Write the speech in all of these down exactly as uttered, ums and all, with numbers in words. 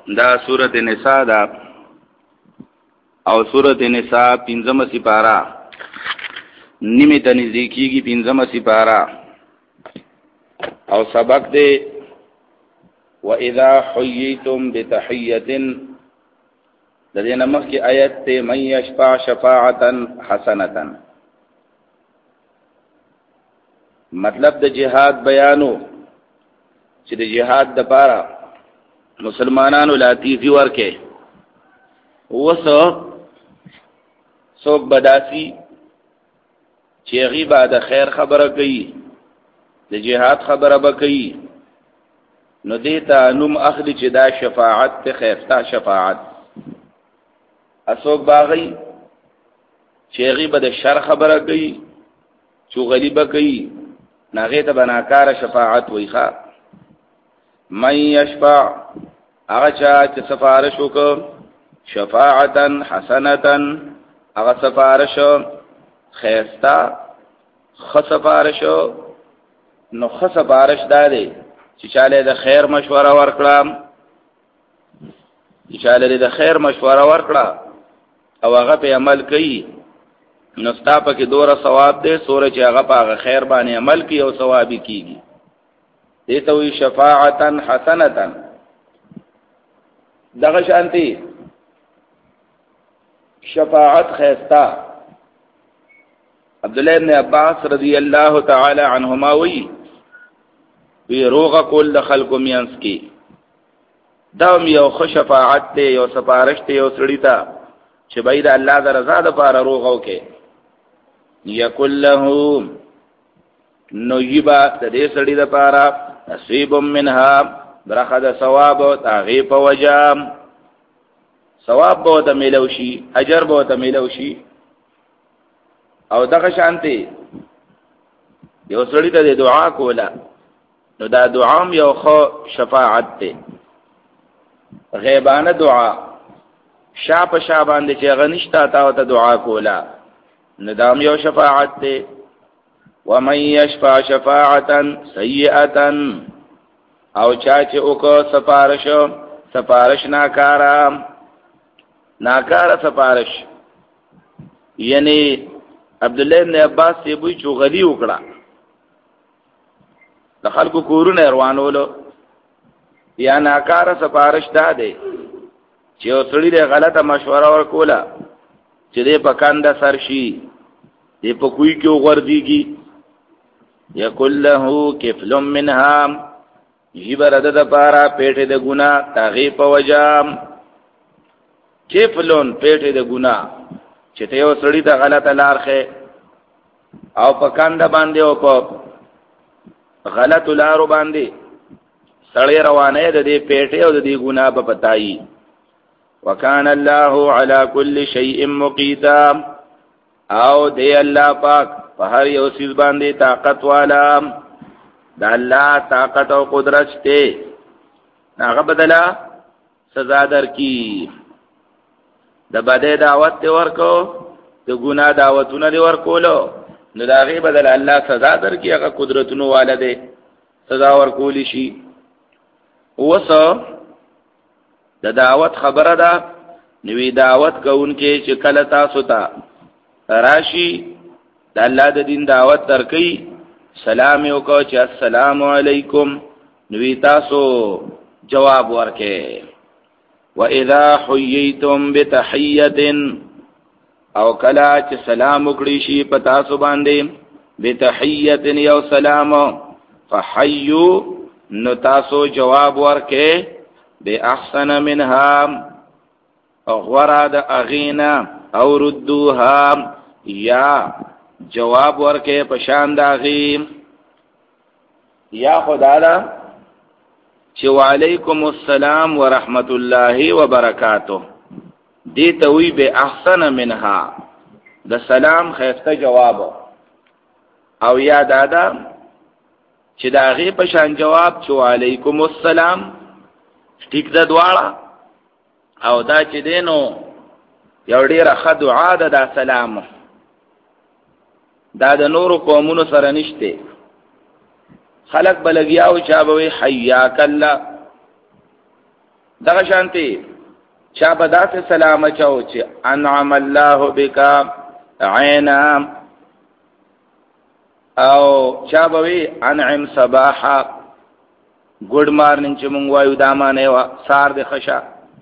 دا سورۃ النساء دا او سورۃ النساء پنځمه سپاره نیمه ته نزدیکیږي پنځمه سپاره او سبق دې واذا حييتم بتحيه د دې نمخ کی آیت ته من یشفع شفاعه حسنه. مطلب د جهاد بیانو چې د جهاد د پاره مسلمانانو لاتیفی ورکه وسو څوک بداسي چې غیبه د خیر خبره کوي د جهاد خبره به کوي نو دیتا نوم اخلی چې دا شفاعت ته خیرتا شفاعت. اسوک باغی چې غیبه د شر خبره کوي چې غلیبه کوي ناغه ته بناکار شفاعت ویخه. من یشفع هغه چا چې سفارش وکړي شفاعتا حسنتا هغه سفارش خیرتا خ سفارش نو خ سفارش دادي چې چاله د خیر مشوره ورکړه چې چاله د خیر مشوره ورکړه او هغه په عمل کوي نو ستا په کې دوره ثواب دی سورې چې هغه په خیر باندې عمل کوي او ثواب کیږي. دې ته وی شفاعتا حسنتا. دغه شانتي شفاعت خیرتا عبد الله ابن عباس رضی الله تعالی عنهما وی وی روغه کول خلق مینس کی دا یو خو شفاعت ته یو سفارش ته یو سړی ته چې باید الله د رضا د پاره روغو کې یکل له نو یبا د دې سړی د پاره نصیب منها برخه د ثواب او تغیب وجام ثواب به ته ملوشي اجر به ته ملوشي. او دغه شانتي یو سړی ته دعا کوله نو دا دعا یو خو شفاعت ته غیبانه دعا شاپ شابان دي چې غنښتا تا ته دعا کوله ندام یو شفاعت ته. ومن یشفع شفاعه سیئه او چا چې وکړه سفارش سفارش ناکارا ناکارا سفارش یعنی عبد الله ابن عباس سی بوئی چوغلی وکړه د خلکو کورونه روانولو یا ناکارا سفارش داده چې اوسړي له غلطه مشوره ورکوله چې دې په کاندا سرشي دې په کوی کې وغورځيږي یکل له کفل منها یبرد د پارا پیټه د ګنا تاغي په وجام کفلون پیټه د ګنا چې ته یو سړی د غلطه لار خې او په کاندا باندې او په غلط لارو باندې سړی روانه د دې پیټه او د دې ګنا په پتاي. وکان الله علی کل شیء مقیتا او دی الله پاک په هر یو چیز باندې طاقت والا دا الله طاقت او قدرت ته هغه بدلا سزا در کی. د بده دعوت ته ورکو د ګناه دعوتونه دی ورکولو نو دا غي بدل الله سزا در کی هغه قدرتونو والده سزا ورکول شي. وسو د دعوت خبره ده نوې دعوت کوونکې چې کله تاسو ته راشي د الله د دین دعوت درکې سلام یو کو چې السلام علیکم نوې تاسو جواب ورکې. واذا حييتم بتحيه او کلا چې سلام وکړي شي په تاسو باندې بتحيه یو سلام فحيوا نو تاسو جواب ورکې بے احسن منها غورا د اغینا او ردوها یا جواب ورکه پشان د اغیم یا خدا دا چې وعلیکم السلام ورحمت الله وبرکاته دی توي بے احسن منها د سلام خیسته جواب او یا دادا چې د اغی پشان جواب چې وعلیکم السلام ټیک ده دواړه او دا چې دینو یو ډیره ښه دعا ده دا سلام دا د نورو قومونو سره نشته. خلق بلګیاو چا به حیاک الله دغه شانتي چا بدات سلام چاو چې انعم الله بک عینا او چا بوي انعم صباحا ګډ مارنینګ چې مونږ وایو دا معنی وا سار د خشا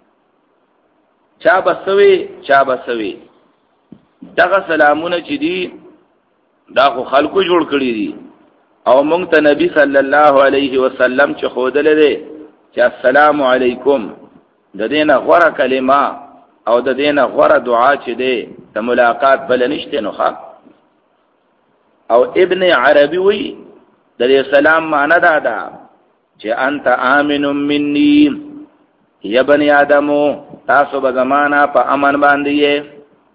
چا بسوي چا بسوي دغه سلامونه چې دي دا خو خلکو جوړ کړی دي او مونږ ته نبی صلی الله علیه وسلم چې خودل دي چې السلام علیکم د دینه غوړه کلمه او د دینه غوړه دعا چې دی د ملاقات بل نشته نو ښا او ابن عربي وی د دې سلام معنی دا ده چې انت امن مني یا بني ادمو تاسو به زمانہ په امن باندې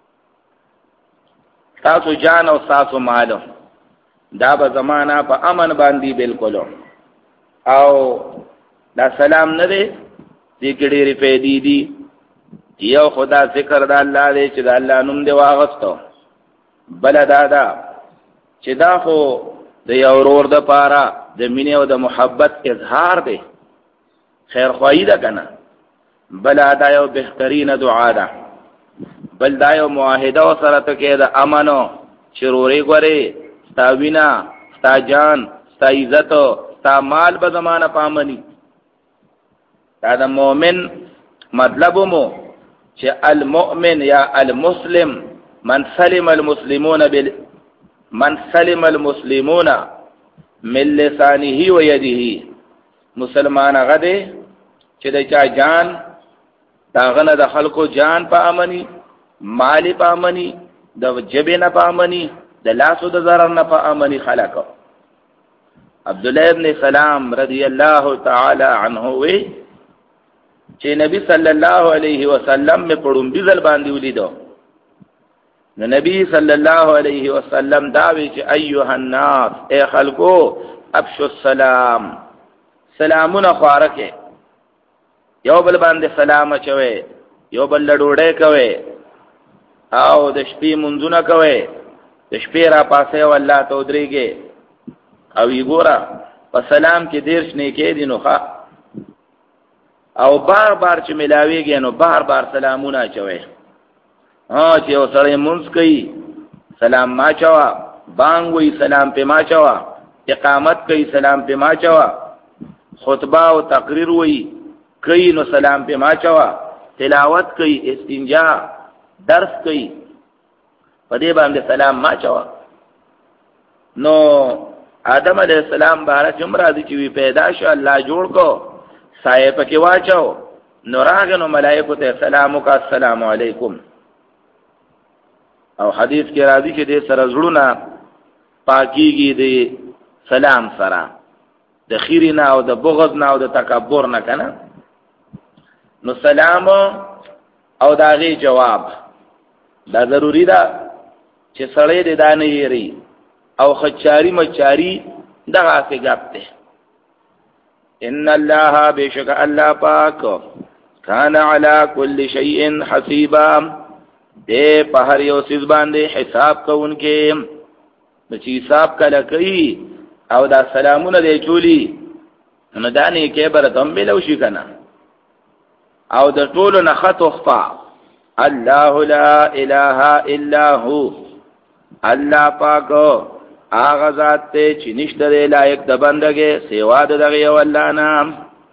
تاسو جان او تاسو مال دا به زمانہ په امن باندې بالکل او دا سلام نه دی ذکر ډېرې فائدې دي یو خدا ذکر د الله دی چې د الله نوم دی واغستو بل دا دا چې دا خو د یو ورور د پاره د مینې او د محبت اظهار دی خیر خواهی ده کنه بل دا یو بهترین دعا ده بل دا یو معاهده سره ته کې د امنو شروري غوري ستا وینا ستا جان ستا عزت ستا مال به زمانہ پامني دا د مؤمن مطلب مو چې المؤمن یا المسلم من سلم المسلمون بال من سلم المسلمون من لسانه و يده مسلمان هغه دی چې د چا جان داغه نه د خلکو جان په امني مال په امني د جبه نه په امني د لاسو د zarar نه په امني خلق عبد الله ابن سلام رضی الله تعالی عنه وی چې نبی صلی الله علیه وسلم می پړم بيزل باندې ولیدو نو نبی صلی الله علیه وسلم دا وی چې ایها الناس اے خلقو ابشوا السلام سلامونه خوارکه یو بل باندې سلام اچوي یو بل ډوډۍ کوي او د شپې منځونه کوي د شپې را پاسه والله ته درېږي او یګورا په سلام کې دیر شنه کې دي نو ښا او بار بار چې ملاويږي نو بار بار سلامونه چوي ها چې اوسړې مونږ کوي سلام ما چوا بانګ وی سلام په ما چوا اقامت کوي سلام په ما چوا خطبه او تقریر وی کوي نو سلام په ما چوا تلاوت کوي استنجا درس کوي په دې باندې سلام ما چوا نو آدم علیہ السلام بارک عمره دي چې پیدا شو الله جوړ کو سایه پکې واچو نو راغ نو ملائکه ته سلام وک السلام علیکم او حدیث کې راځي چې دې سره زړونه پاکيږي دې سلام سره د خیرنا او د بغض نه او د تکبر نه کنه نو سلام او داغي جواب دا ضروری ده چې سړی دې دانه یری او خچاری مچاری دغه څه غپته ان الله بشک الله پاک کان علی کل شیء حسیبا دې په هر یو سیز باندې حساب کوونکې چې حساب کله کوي او دا سلامونه دې چولی نو دانه کې برتم بلو شي کنه او د ټولو نه خطوخفا الله لا اله الا هو الله پاک آغا ذات تے چی نشتر لائق دا بندگے سیوا دا دغی واللہ نام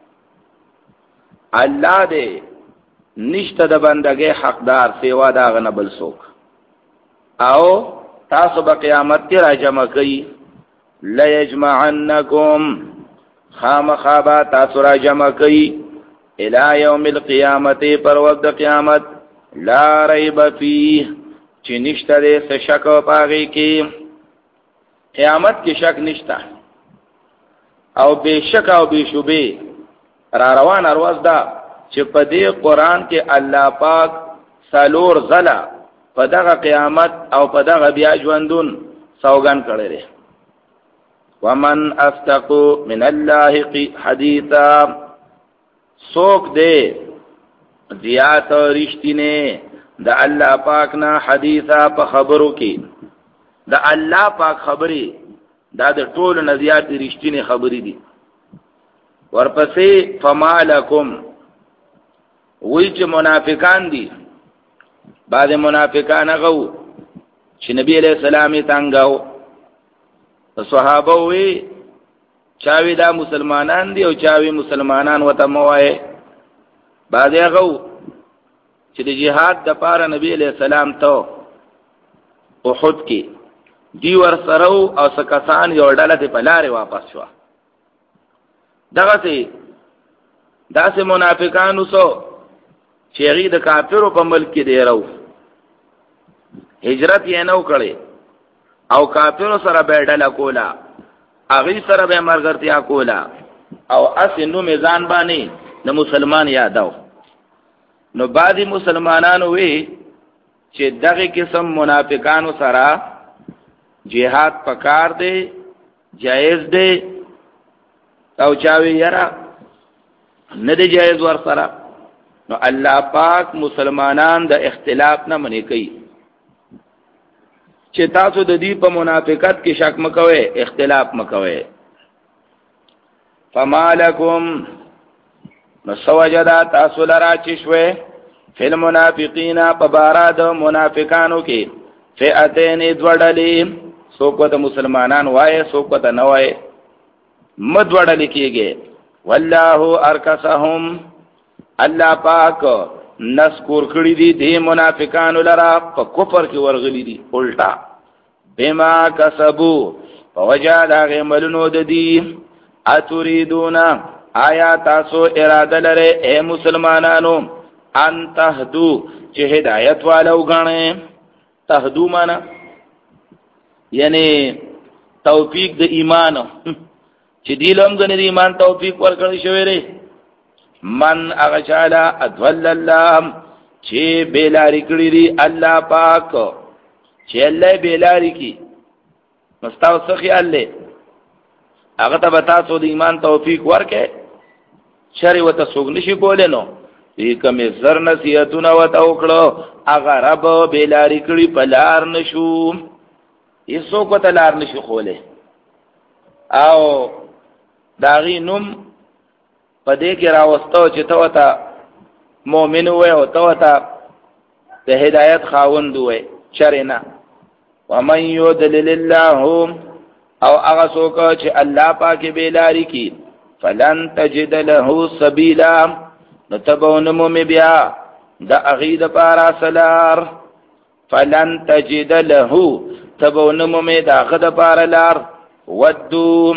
اللہ دے نشتر دا بندگے حقدار سیوا دا غن بل سوک او تاسو با قیامت کی را جمع کئی لیجمعنکم خام خوابا تاسو را جمع کئی الى یوم القیامت پر وقت قیامت لا ریب فیه چی نشتر سشک پاگی کی قیامت کې شک نشتا او بے شک او بے شبه را روان ارواز دا چې په دې قران کې الله پاک سالور زلا په دغه قیامت او په دغه بیا ژوندون سوګان کړی دی ومن اصدق من الله حدیثا سوک دے زیات رښتینه د الله پاک نه حدیثا په خبرو کې دا الله پاک خبري دا د ټول نزيات رښتینی خبري دي ورپسې فمالکم وی چې منافقان دي. بعض منافقان هغه چې نبی علیہ السلام یې څنګه صحابه وی چاوی دا مسلمانان دي او چاوی مسلمانان وته موای. بعض هغه چې د جهاد د پاره نبی علیہ السلام ته احد کې دی ور سره او سکسان یو ډله ته بلاره واپس شو. دغه سي داسې منافقانو سو چې هغه د کافرو په ملک کې دی راو هجرت یې نو کړي او کافرو سره به ډله کولا هغه سره به مرګرتیا کولا او اسنو میزان باندې د مسلمان یاداو. نو بعضی مسلمانانو وی چې دغه قسم منافقانو سره جهاد پکار دی جایز دی او چاوی یرا نه دی جایز ور سره. نو الله پاک مسلمانان د اختلاف نه منې کوي چې تاسو د دې په منافقت کې شک مکوئ اختلاف مکوئ. فمالکم نو سوجدا تاسو لرا چې شوي فی المنافقین پبارا د منافقانو کې فئتین دوړلې څوک د مسلمانان وای څوک د نه وای مد وړل کېږي. والله ارکسهم الله پاک نذکر کړی دي د منافقانو لرا په کفر کې ورغلي دي الټا بما کسبو فوجا دا غملونو د دي. اتریدون آیا تاسو اراده لرئ اے مسلمانانو ان تهدو چې هدایت والو غنه. تهدو معنا یعنی توفیق د ایمان چې دیلم غنه د ایمان توفیق ورکړی شوی ری. من اغشالا ادول الله چې بیلاری کړی دی الله پاک چې الله بیلاری کی مستاو څه خیال له هغه ته بتا سو د ایمان توفیق ورکې شری وته سوګ نشي کولې. نو دې کومه زر نصیحتونه وته وکړو هغه رب بیلاری کړی پلار نشو یسو کو تلار نشي خوله او داغي نوم پدې کې راوستو چې ته وته مؤمن وې او ته وته د هدایت خاوند وې چرنا. ومن يضلل الله او هغه څوک چې الله پاک بیلاری کی فلن تجد له سبیلا نتبون مم بیا د اغید پارا سلار. فلن تجد له تبون مم د اغید پارا لار. ودو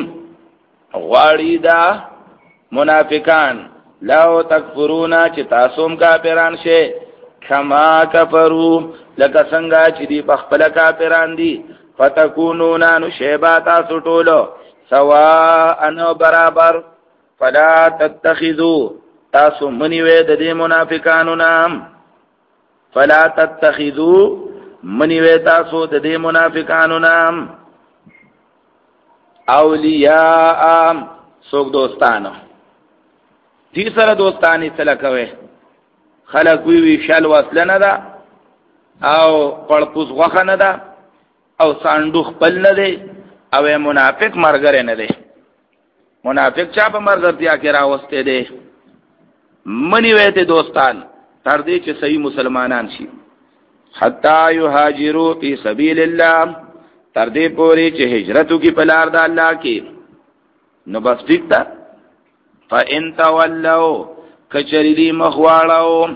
غواړي دا منافقان لو تکفرونا چې تاسوم کافران شي کما کفرو لکه څنګه چې دی بخپل کافران دي. فتكونون نشيبا تاسو ټولو سواء ان برابر. فلا تتخذوا تاسو منیوي د دې منافقانو نام. فلا تتخذوا منیوي تاسو د دې منافقانو نام اولیاء سوک دوستانو. تیسره دوستانی سره کوي خلک وی وی شل وصل نه ده او پړپوس غوخه نه ده او ساندو خپل نه دی او منافق مرګره نه دی. منافق چا په مرګرتیا کې راوسته دی منی وېته دوستان تر دې چې صحیح مسلمانان شي. حتا یهاجروا فی سبیل الله تر دې پوري چې هجرتو کې په لار د الله کې. نو بس ټیک ده. فإن تولوا کچری دی مخواړو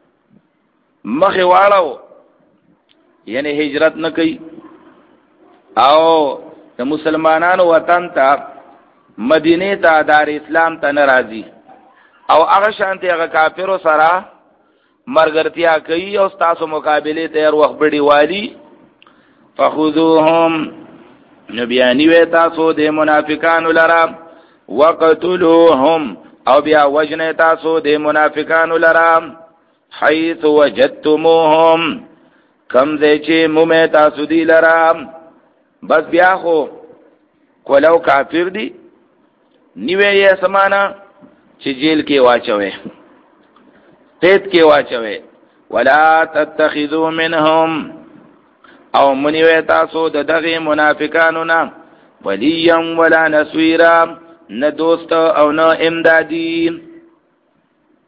مخواړو یعنی هجرت نه کوي او د مسلمانانو وطن ته مدینه ته دار اسلام ته ناراضي او هغه شانتي هغه کافرو سره مرګرتیا کوي او تاسو مقابله ته هر وخت بډي والی. فخذوهم نبيانی و تاسو د منافقانو لرا وقتلوهم او بیا وجنه تاسو د منافقانو لرا حيث وجدتموهم کم دې چې مومه تاسو دی لرا. بس بیا خو کولو کافر دی نیوه یې سمانا چې جیل کې واچوي قید کې واچوي. ولا تتخذوا منهم او منیوه تاسو د دغه منافقانو نه ولیا ولا نصيرا نه دوست او نه امدادي.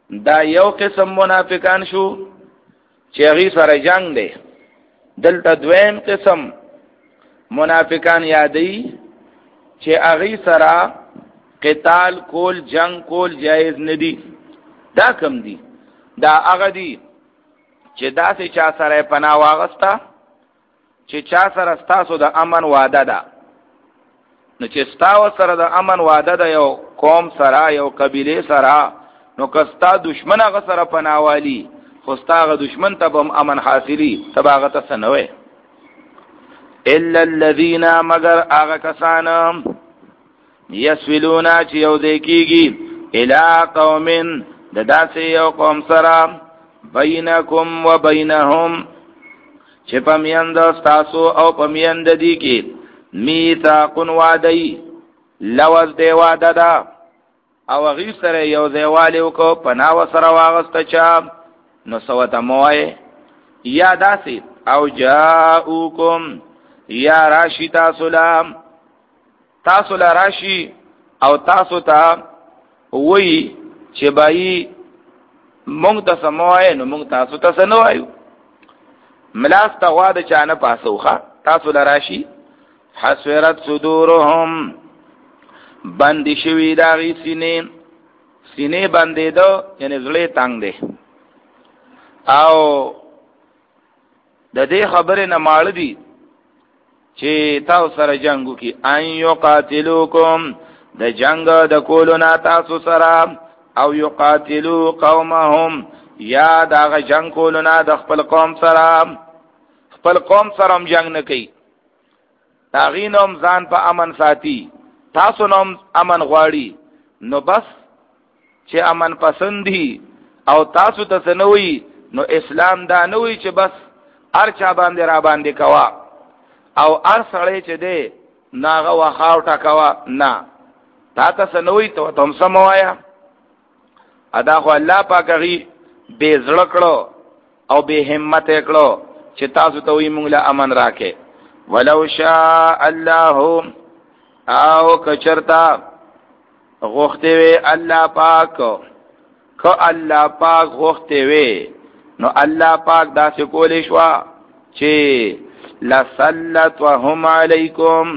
دا یو قسم منافقان شو چې هغه سره جنگ دی. دلته دویم قسم منافقان یادی چې هغه سره قتال کول جنگ کول جایز ندی. دا کم دی؟ دا هغه دی چې داسې چا سره پناه واغستا چې چا سره ستاسو د امن وعده ده. نو چې ستاسو سره د امن وعده ده یو قوم سره یو قبیله سره، نو کستا دشمن هغه سره پناه والی خو ستاسو دشمن ته هم امن حاصلی تباغه ته سنوي. الا الذين مگر هغه کسان یسولونا چې یو ځای کیږي الی قوم د داسې یو قوم سره بینکم و بینهم چې پمیند ستاسو او پمیند دی کې میثاقون وعدی لوز دی وعده ده او غیر سره یو ځای والی وکړو پناه سره واغسته چا نو سوته موای یا داسې او جاءوکم یا راشی تاسو لام تاسو لراشی او تاسو ته وی چې بای مونږ ته سموای نو مونږ تاسو ته سنوایو. ملاس ته واده چانه پاسوخه تاسو لراشی حسرت صدورهم بندی شوی داغی سینه سینه بندی دو یعنی زړه تنگ دی او د دې خبره نه مال دي چې تاسو سره جنگو کی ان یقاتلوکم د جنگ د کولونا تاسو سره او یقاتلو قومهم یا دا جنگ کولونا د خپل قوم سره خپل قوم سره هم جنگ نه کوي تاغینم ځان په امن ساتي تاسو نوم امن غواړي نو بس چې امن پسندي او تاسو ته سنوي نو اسلام دا نوي چې بس هر چا باندې را باندې کوا او هر سړی چې دی ناغه وخاو ټکوا نه تا ته سنوي ته تم سموایا ادا خو الله پاک غي بے زړه کړو او بے همت کړو چې تاسو ته وي مونږ له امن راکې. ولو شاء الله او کچرتا غوخته وی الله پاک کو الله پاک غوخته وی نو الله پاک داسې کولې شو چې لسلط وهم علیکم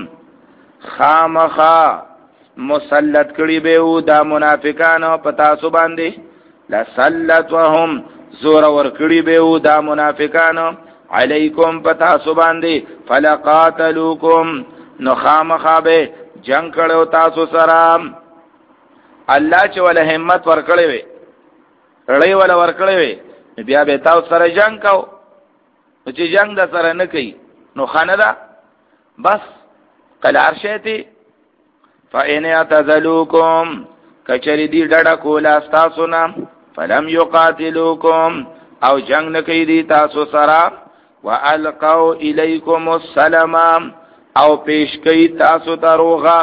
خامخا مسلط کړي به او دا منافقان پتا سو باندې لسلط وهم زور ور کړي به او دا منافقان علیکم پتا سو باندې فلقاتلوکم نو خامخا به جنگ کړو تاسو سره. الله چې ول همت ور کړی وي رړی ول ور کړی وي بیا به تاسو سره جنگ کو چې جنگ د سره نه کوي نو خانه ده بس قلار شیتی فإن اعتزلوکم کچری دی ډډه کولا تاسو نه فلم یقاتلوکم او جنگ نه کوي دی تاسو سره والقوا الیکم السلام او پیش کوي تاسو ته روغه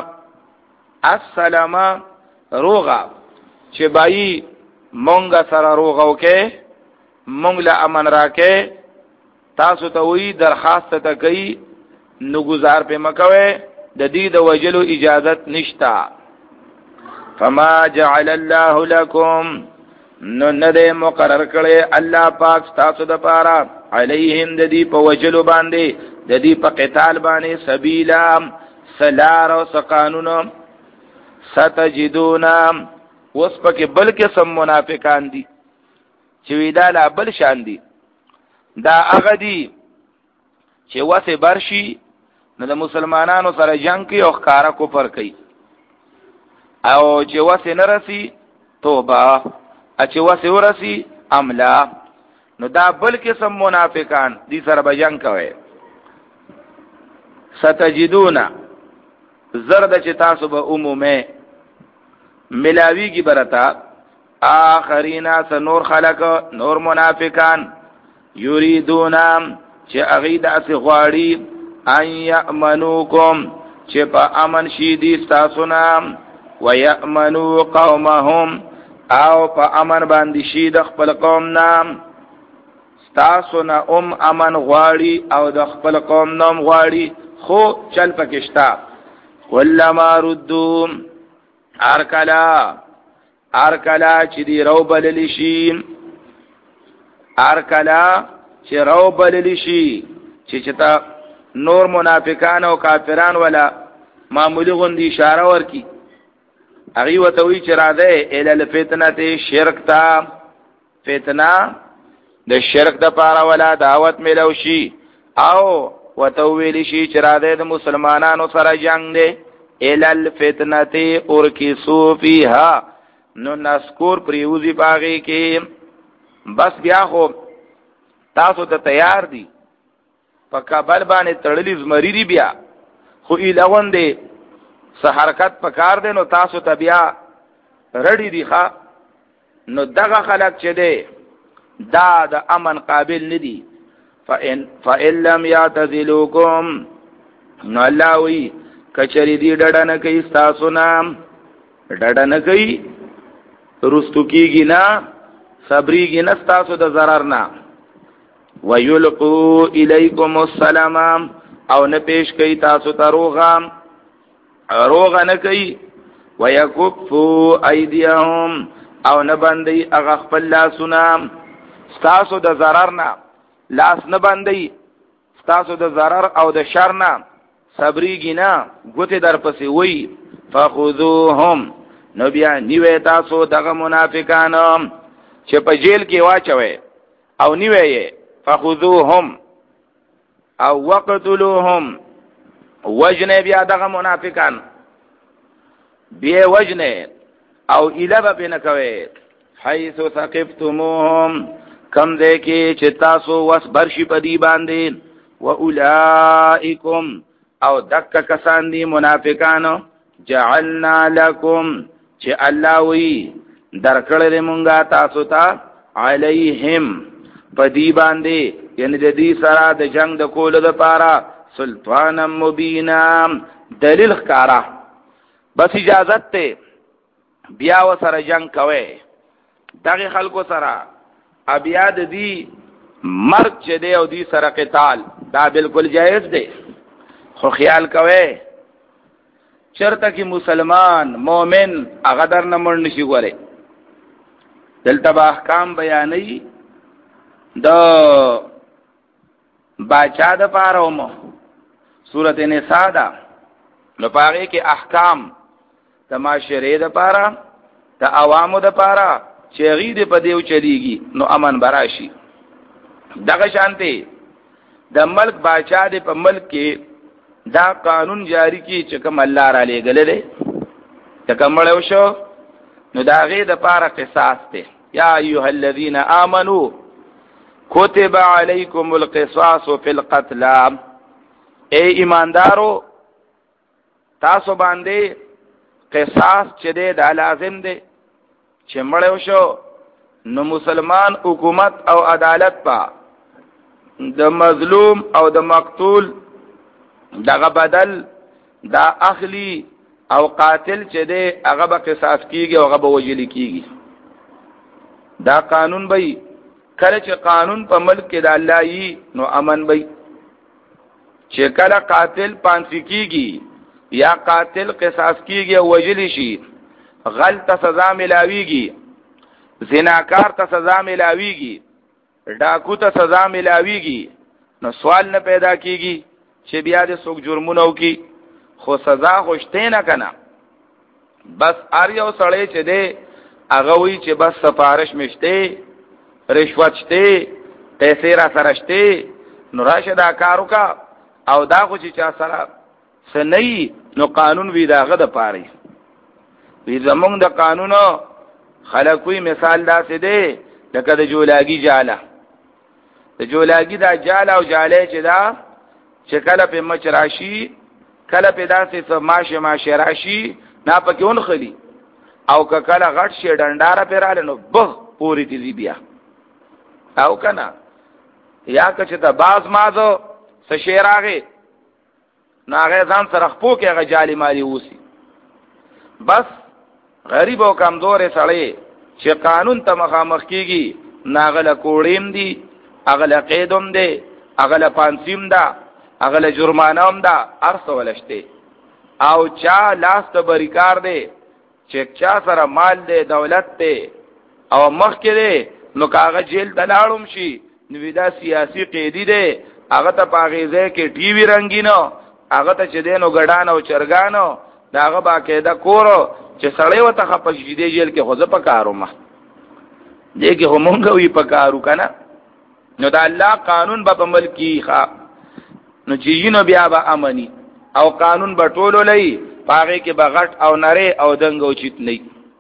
السلام روغه چې بای مونږ سره روغه وکي مونږ له امن راکې تاسو ته وی درخواست ته کوي نو گزار په مکوي د دې د وجلو اجازت نشتا. فما جعل الله لكم نو نه مقرر کړي الله پاک تاسو د پاره علیهم د دې په وجلو باندې د دې په قتال باندې سبیلا سلار او قانون ستجدون وس پکې بلکې سم منافقان دي چې ویدا لا بل شان دي دا هغه دي چې وسه برشي نو د مسلمانانو سره جنگ کوي او ښکارا کفر کوي او چې وسه نرسي توبه چې وسه ورسي عملا نو دا بل قسم منافقان دي سره به جنگ کوي. ستجدون زرد چې تاسو به عمومه ملاویږي برتا آخرینا سنور خلق نور منافقان یریدون چې اغید اس غواړي ان یامنوکم چې په امن شي دي تاسو نام و یامنو قومهم او په امن باندې شي د خپل قوم نام تاسو نه ام امن غواړي او د خپل قوم نام غواړي خو چل پکشتا ولما ردو ارکلا ارکلا چې دی رو بللی شي ارکلا چې رو بللی شي چې چتا نور منافقان او کافران ولا معمولی غوندي اشاره ورکی اغي وتوی چې را ده ال الفتنه شرک تا فتنه د شرک د پاره ولا دعوت ملو شي او وتویل شي چې را ده د مسلمانانو سره جنگ ده ال الفتنه اور کی صوفیها نو نسکور پریوزی باغی کې بس بیا خو تاسو ته تیار دي په کابل باندې تړلی زمری دی بیا خو ای لغون دی سه حرکت پکار دی نو تاسو ته بیا رډی دی ښا نو دغه خلک چې دی دا د امن قابل ندي فإن فإن لم يعتزلوكم نو الله وی کچری دی ډډه نه کوي تاسو نام ډډه نه کوي رستو کیږي نه صبرېږي نه تاسو د zarar نه ويلقوا اليكم السلام او نه پیش کوي تاسو ته روغه روغه نه کوي ويكفوا ايديهم او نه باندې هغه خپل لاسونه تاسو د zarar نه لاس نه باندې تاسو د zarar او د شر نه صبرېږي نه ګوته در پسې وای فخذوهم نو بیا نیوه تاسو دغه منافقان چې په جیل کې واچوي او نیوه فخذوهم او وقتلوهم وجنه بیا دغه منافقان بیا وجنه او الهبه بنه کوي حيث ثقفتموهم کم دې کې چې تاسو وس برشي پدی باندې واولائکم او دک کسان دي منافقانو جعلنا لكم چې الله وی درکړل مونږه تاسو ته علیہم پدی باندې یعنی د دې سره د جنگ د کول د پاره سلطان مبینا دلیل ښکارا بس اجازت ته بیا و سره جنگ کوي دغه خلکو سره بیا د دې مرګ چې دی او دې سره قتال دا بالکل جائز دی خو خیال کوي چرته کې مسلمان مؤمن هغه در نه مړ نشي غوړي دلته به احکام بیانې د باچا د پاره مو سورۃ النساء دا نو پاره کې احکام د معاشره د پاره د عوامو د پاره چې غید په دیو چلیږي نو امن براشي دغه شانته د ملک باچا د په ملک کې دا قانون جاری کی چې کوم الله را لېګل دي چې کوم له شو نو دا غي د پاره قصاص ته یا ایها الذین آمنو کتب علیکم القصاص فی القتل اے ایماندارو تاسو باندې قصاص چې دی دا لازم دی چې مړ شو نو مسلمان حکومت او عدالت پا د مظلوم او د مقتول دغه بدل دا اخلی او قاتل چې دی هغه به قصاص کیږي او هغه به وجل کیږي دا قانون به کله چې قانون په ملک کې د الله یي نو امن به چې کله قاتل پانسی کیږي یا قاتل قصاص کیږي او وجل شي غلط سزا ملاويږي زناکار ته سزا ملاويږي ډاکو ته سزا ملاويږي نو سوال نه پیدا کیږي چې بیا د څوک جرمونه وکي خو سزا خوشته نه کنه بس ار یو سړی چې دی هغه وی چې بس سفارش مشته رشوت شته پیسې را سره شته نو راشه دا کارو کا او دا خو چې چا سره سنئی نو قانون وی داغه د پاره وی زمونږ د قانونو خلقوی مثال دا څه دی لکه د جولاګي جاله د جولاګي دا جاله او جاله چې دا چې کله په مچ راشي کله په داسې سماشه ماشه راشي نه پکې اون خلی او کله غټ شي ډنډاره پیراله نو بغ پوری دي بیا او کنه یا که چې د باز مازو سشیراغه ناغه ځان سره خپو کې هغه جالي مالی وسی بس غریب او کمزور سړی چې قانون ته مخامخ کیږي ناغله کوړیم دي اغله قیدوم دي اغله پانسیم ده اغله جرمانه هم ده ارسه ولشته او چا لاس ته بریکار دی چې چا سره مال دی دولت دی او مخ کې دی نو کاغه جیل دلاړم شي نو دا سیاسي قیدی دی هغه ته پاغیزه کې ټي وی رنگینو هغه ته چې دینو غډان او چرګانو داغه باقاعده کورو چې سړی وته خپش دی جیل کې خو ځه پکارو ما دې کې همونګه وی پکارو کنه نو دا الله قانون به ملکی ښا نو چې نو بیا به امني او قانون به ټولو لئی پاغه کې بغټ او نره او دنګ او چیت نه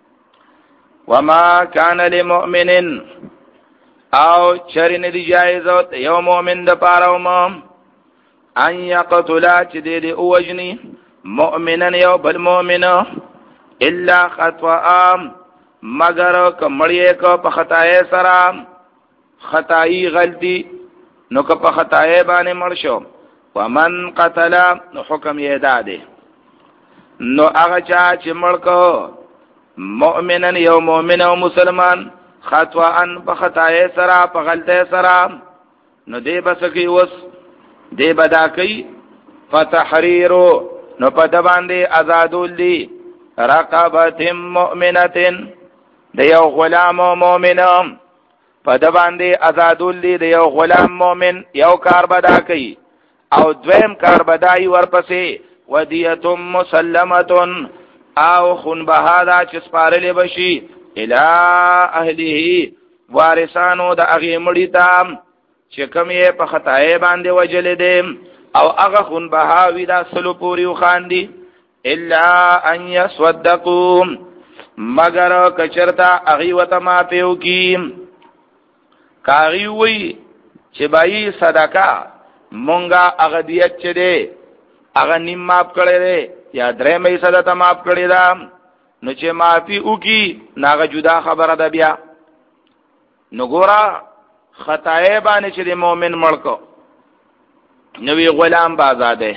وما كان للمؤمن او چرنه دی جایز او یو مؤمن د پاره وم ان یقتل چې دې او وجنی مؤمنن یو بل مؤمن الا خطا مگر کمړی کو په خطای سره خطای غلطی نو که په خطای باندې مړ شو ومن قتل نو حکم یې داده نو هغه چا چې مړ کو مؤمنن یو مؤمن او مسلمان خطا ان په خطای سره په غلطی سره نو دې بس کی وس دې بدا کوي فتحریرو نو په د باندې آزادول دي رقبه مؤمنه د یو غلام مؤمن په د باندې آزادول دي د یو غلام مؤمن یو کار بدا کوي او دویم کار بدای ورپسې ودیه مسلمه او خون بهادا چې سپارلې بشي الی اهله وارثانو د هغه مړی ته چې کوم یې په خطای باندې وجلې دي او هغه خون بهاوی دا سلو پوری وخاندي الا ان يصدقوا مگر کچرتا هغه وته ما پیو کی کاغي وی چې بای صدقه مونږه هغه دیت چه دی هغه نیم ماف کړی دی یا درې مې صدقه ماف کړی دا نو چې معافي وکي ناغه جدا خبره ده بیا نو ګورا خطای باندې چې د مؤمن مړکو نوې غلام بازاده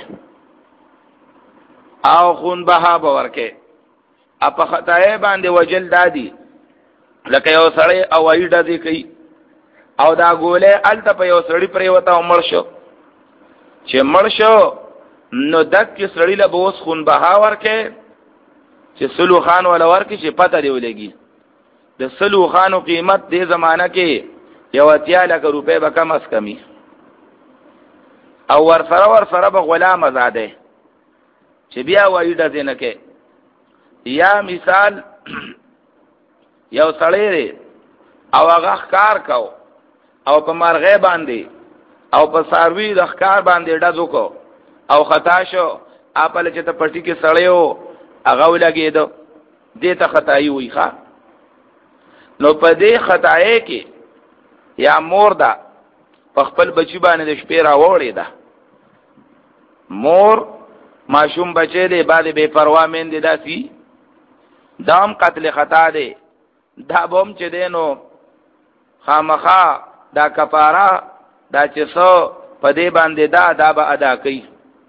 او خون بها باورکه اپ خطای باندې وجل دادی لکه یو سړی او ایډه دی کوي او دا ګوله الته په یو سړی پرې وته مړ شو چې مړ شو نو دک کې سړی له بوس خون بها ورکه چې سلو خان ولا ورکه چې پته دی ولګي د سلو خانو قیمت دې زمانہ کې یو اتیا لک روپے به کم اس کمی او ور سره ور سره به غلام آزاده چې بیا وایي د زینه کې یا مثال یو سړی دی او هغه ښکار کو او په مرغې باندې او په ساروی د ښکار باندې ډزو کو او خطا شو اپل چې ته پټی کې سړیو هغه ولګېدو دې ته خطای وي ښا نو په دې خطای کې یا مور دا په خپل بچی باندې د شپې را وړې ده مور ماشوم بچی دی باندې بے پروا مين دي داسي دام قتل خطا دی دا بوم چې دینو خامخا دا کفاره دا چې سو په دې باندې دا دا به ادا کوي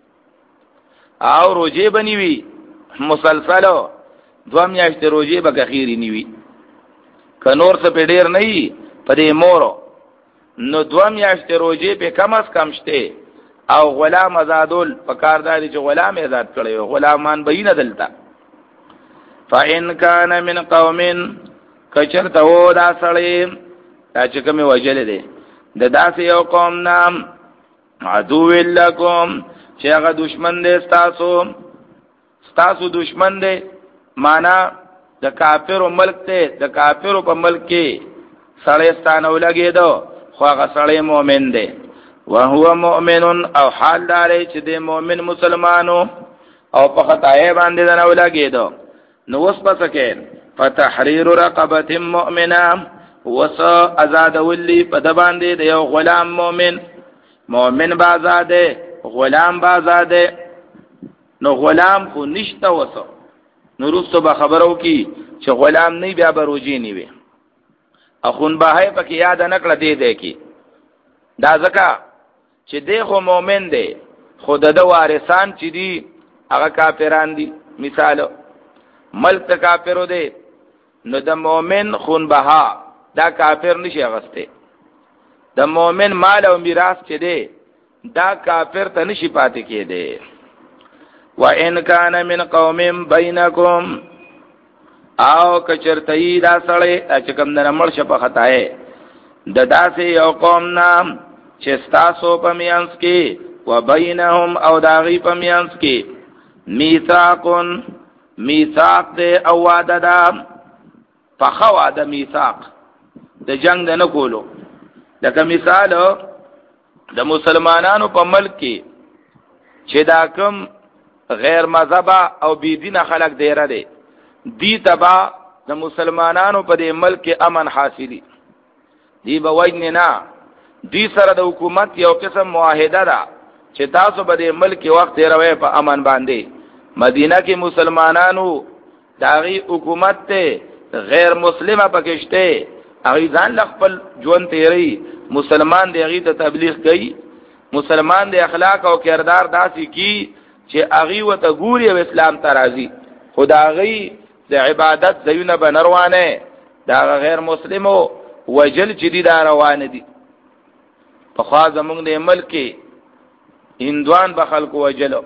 او روزه بنوي مسلسلو دو میاشتې روزه به اخیری نیوي ک نور څه په ډیر نه وي په دې مورو نو دو میاشتې روزه په کم از کم شته او غلام آزادول په کارداري چې غلام آزاد کړي غلامان به نه دلته فإن كان من قوم کچرته و دا سړی دا چې کوم وجل دي د داسې یو قوم نام عدو لکم چې هغه دشمن دی ستاسو ستاسو دشمن دی معنا د کافر ملک ته د کافر په ملک کې سړی ستانه ولګېدو خو هغه سړی مؤمن دی وهو مؤمن او حال داري چې د مؤمن مسلمانو او په خطای باندې نه ولګېدو نو وس پسکه فتحرير رقبه مؤمنه وس آزاد ولي په د باندې د یو غلام مؤمن مؤمن بازاده غلام بازاده نو غلام خو نشته وسو نو رسو به خبرو کی چې غلام نه بیا بروجی نیوي اخون بهای پکې یاد نکړه دی دی کی دا ځکه چې دی خو مؤمن دی خود د وارثان چې دی هغه کافران دي مثال ملک ته کافرو دی نو د مؤمن خون بها دا کافر نشي غسته د مؤمن مال او میراث چې دی دا کافر ته نشي پاتې کېده وان کان من قوم بینکم او کچرتئی دا سړی چې کوم د مړ شه په خطای د داسې یو قوم نام چې ستاسو په میانس کې و بینهم او داغي په میانس کې میثاقون میثاق دې او وعده دا فخوا وعده میثاق د جنگ د نه کولو. لکه مثال د مسلمانانو په ملک کې چې دا کوم غیر مذهبه او بی دینه خلق دیره دي دی تبا د مسلمانانو په دې ملک کې امن حاصلي دی به وجه نه دی سره د حکومت یو قسم معاهده ده چې تاسو په دې ملک کې وخت دیروي په امن باندې. مدینه کې مسلمانانو داغي حکومت ته غیر مسلمه پکشته هغه ځان خپل ژوند تیری مسلمان دی هغه ته تبلیغ کوي مسلمان دی اخلاق او کردار داسي کی چې هغه وته ګوري او اسلام ته راضي خدایي د عبادت زيونه بنروانه دا غیر مسلمو وجل جدي دا روان دي. په خوا زمونږ د ملک هندوان به خلکو وجلو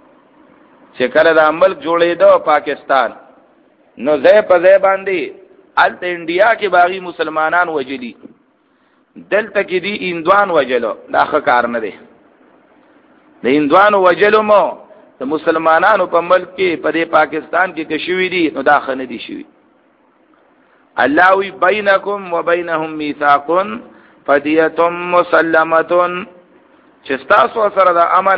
چې کله د ملک جوړېدو پاکستان نو ځای په ځای باندې الته انډیا کې باغی مسلمانان وجلی دلته کې دي هندوان وجلو دا ښه کار نه دی. د هندوانو وجلو مو د مسلمانانو په ملک کې په دې پاکستان کې کشوي دي نو دا ښه نه دي شوي. الله وی بینکم وبینهم میثاق فدیه مسلمه چې تاسو سره د امن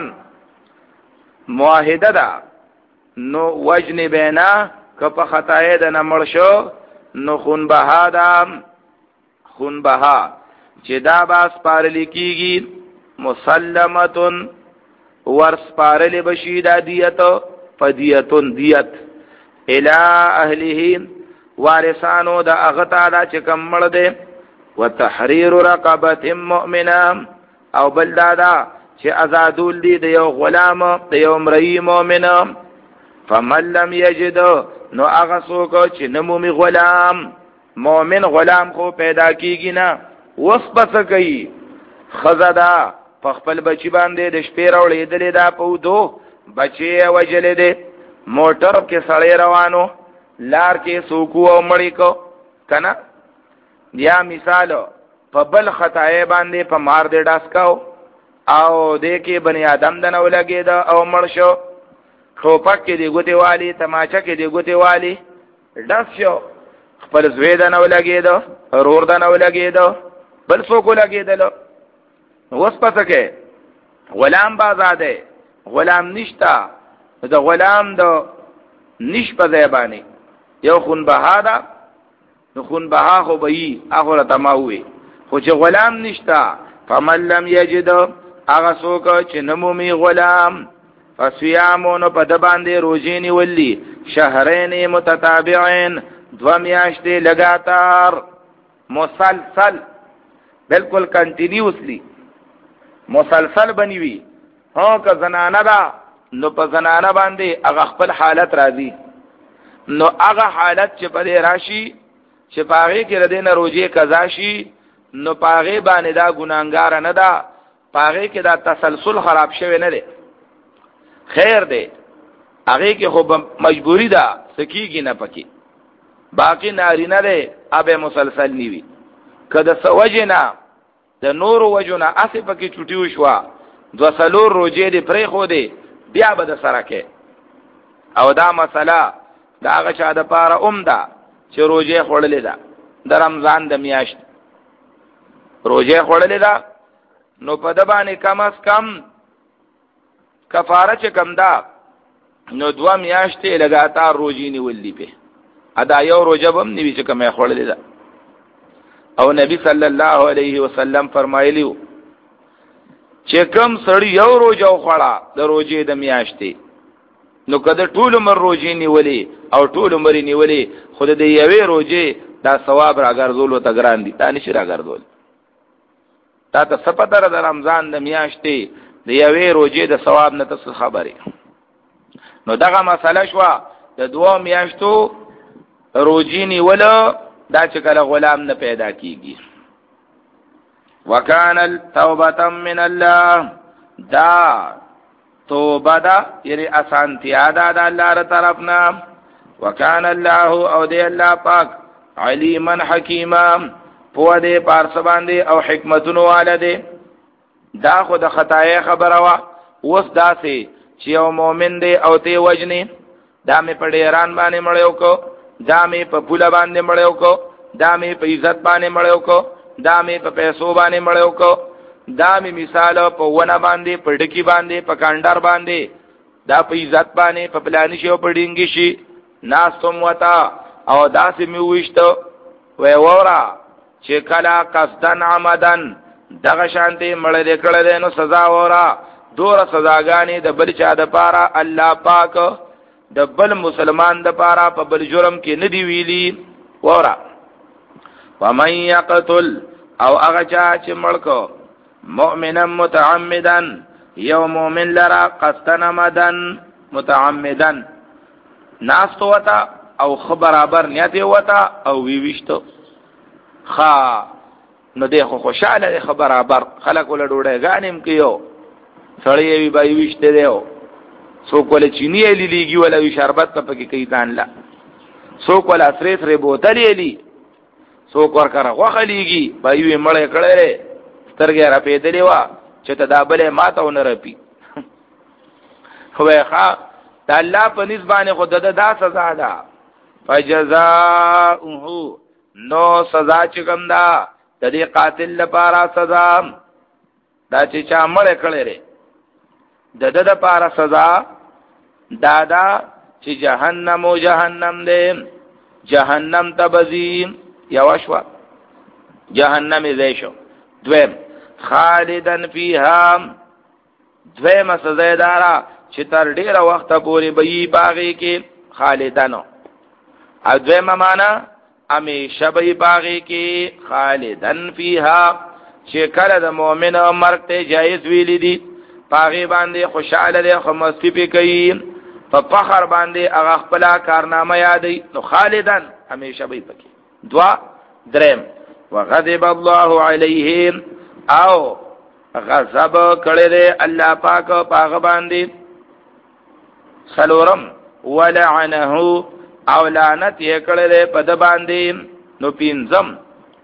معاهده ده نو وجن بینا کپ خطای د نمړ شو نو خون بها ده خون بها چې دا باس پارل کیږي مسلمتون ورس پارل بشید دیت فدیتون دیت الی اهله وارثانو د اغتا دا چې کم مړ ده وتحرير رقبه مؤمنه او بل دادا چې آزادول دي د یو غلام د یو مری مؤمن فمن لم یجد نو هغه څوک چې نمومي غلام مؤمن غلام خو پیدا کیږي نه وسپس کوي خزدا په خپل بچی باندې د شپې راولېدلې دا په دو بچي وجلې دي موټر کې سړی روانو لار کې سوکو او مړی کو کنه یا مثالو په بل خطای باندې په مار دې ډاسکاو او دې کې بنی آدم دنه ولګید او مړ شو ټوپک کې دی ګوتې والی تماچا کې دی ګوتې والی ډاس شو خپل زوی دنه ولګید رور دنه ولګید بل څوک ولګیدل اوس پته کې غلام بازاده غلام نشتا د غلام د نش په ځای باندې یو خون بهاده نو خون بها خو به یې هغه تماوي خو چې غلام نشتا فمن لم یجد هغه څوک چې نمومي غلام فصيامون په د باندې روزي نیولي شهرين متتابعين دو میاشتې لګاتار مسلسل بالکل کنټینیوسلی مسلسل بنوي ها که زنانه دا نو په زنانه باندې هغه خپل حالت راځي نو هغه حالت چې په راشي چې پاغه کې ردینه روزي قضا شي نو پاغه باندې دا ګناګار نه ده پاغه کې دا تسلسل خراب شوی نه دی خیر دی هغه کې خو مجبوری ده سکیږي نه پکې باقی نارینه ده ابه مسلسل نیوي کله سوجنا د نور وجنا اسی پکې چټیو شو دو سلور روزي دی پرې خو دی بیا به د سره کې او دا مسله دا هغه چا د پاره اومده چې روزه خړلې ده د رمضان د میاشت روزه خړلې ده نو په د باندې کم از کم کفاره چې کم ده نو دوا میاشتې لګاتار روزي نیولې په ادا یو روزه بم نیوي چې کومه خړلې ده او نبی صلی الله علیه وسلم فرمایلیو چې کوم سړی یو روزه خوړه د روزې د میاشتې نو کده ټول مر روزي نیولې او ټول مر نیولې خود دې یوې روزي دا ثواب راګرځول او تګران دي تا نشي راګرځول تا ته سپتر د رمضان د میاشتې د یوې روزي د ثواب نه څه خبره نو دغه مسله شو د دوه میاشتو روزي نیول دا چې کله غلام نه پیدا کیږي وکانه التوبه من الله دا توبه دا یعنی اسانتیا دا د الله تر طرفنا وکان الله او دی الله پاک علیما حکیما په دې پارس باندې او حکمتونو والده دا خو د خطای خبره وا اوس داسې چې یو مؤمن دی او ته وجنی دا مې په ډیران باندې مړیو کو دا مې په پوله باندې مړیو کو دا مې په عزت باندې مړیو کو دا مې په پیسو باندې مړیو کو دا مې مثال په ونه باندې په ډکی باندې په کاندار باندې دا په عزت باندې په پلانې شي او په ډینګي شي ناس تم وتا او داسې مې وښته وې وورا چې کلا قصدن عمدن دغه شانتي مړ دې کړل نو سزا وورا دور سزاګانی د بل چا د پاره الله پاک د بل مسلمان د پاره په بل جرم کې ندی ویلی وورا ومن يقتل او هغه چا چې مړکو مؤمنا متعمدا یو مؤمن لرا قصدن مدن متعمدا ناس تو وتا او خبرابر نیت وتا او وی وشتو خا نو ده خو خوشاله خبرابر خلق ول ډوډۍ غانم کیو سړی وی بای وشته دیو سو کول چینی الی لیږي ولا وی شربت په کې کوي ځان لا سو کول اسری سره بوتل الی سو کور کرا غخلیږي بای وی مړې کړه سترګې را پیدلې وا چې تدابله ماته ونه رپی خوې ښا د الله په نسبانه خود د دا سزا ده فجزاؤه نو سزا چې کوم ده د دې قاتل لپاره سزا دا چې چا مړ کړي لري د د لپاره سزا دادا چې جهنم او جهنم دې جهنم تبذیم یوشوا جهنم دې شو دویم خالدن فیها دویم سزا دارا چې تر ډیره وخت پورې به یې باغې کې خالدانو او دویمه معنا همیشه به یې باغې کې خالدن فیها چې کله د مؤمن مرګ ته جایز ویلې دي باغې باندې خوشاله دي خو مستی پې کوي په فخر باندې هغه خپل کارنامه یادوي نو خالدن همیشه به یې پکې دوا دریم وغضب الله علیهم او غضب کړی دی الله پاک پاغه باندې سلورم ولعنه او لعنت یې کړی دی په د باندې نو پینځم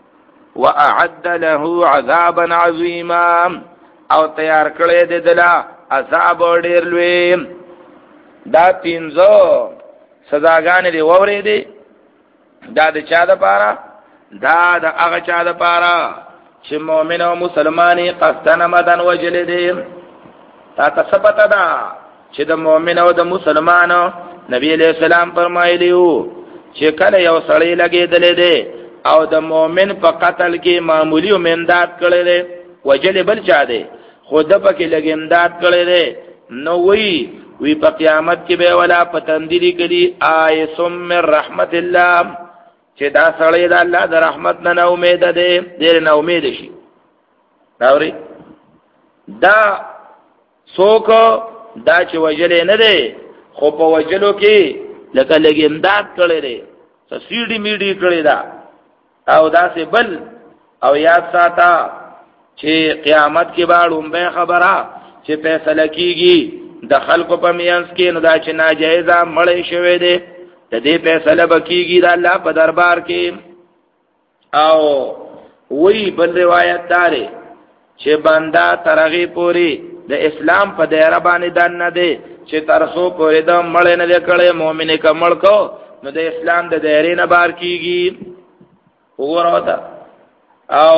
واعد له عذابا عظیما او تیار کړی دی دلا عذاب ډیر لوی دا پینځو سزاګانې دی وورې دی دا د چا د پاره دا د هغه چا د پاره چې مؤمن او مسلمانی قصدن مدن وجل دي تا تثبت دا چې د مؤمن او د مسلمانو نبی علیہ السلام فرمایلیو چې کله یو سړی لګیدل دي او د مؤمن په قتل کې معمولی امداد کړي دي وجل بل چا دي خود په کې لګ امداد کړي دي نو وی وی په قیامت کې به ولا پتندری کړي آیسم من رحمت الله چې دا سړی د الله د رحمت نه امید ده ډېر نه امید شي راوري دا څوک دا چې وجلې نه ده خو په وجلو کې لکه لګي امداد کړي دي سیډي میډي کړي دا او دا سه بل او یاد ساته چې قیامت کې باندې به خبره چې فیصله کیږي د خلکو په میانس کې نو دا چې ناجایزه مړې شوی دی د دې فیصله بکیږي د الله په دربار کې او وی بل روایت داري چې بندا ترغی پوری د اسلام په دایره باندې دان نه دی چې ترسو پوری د مړ نه لکړې مؤمنه کمل کو نو د اسلام د دایره نه بار کیږي وګوراوتا او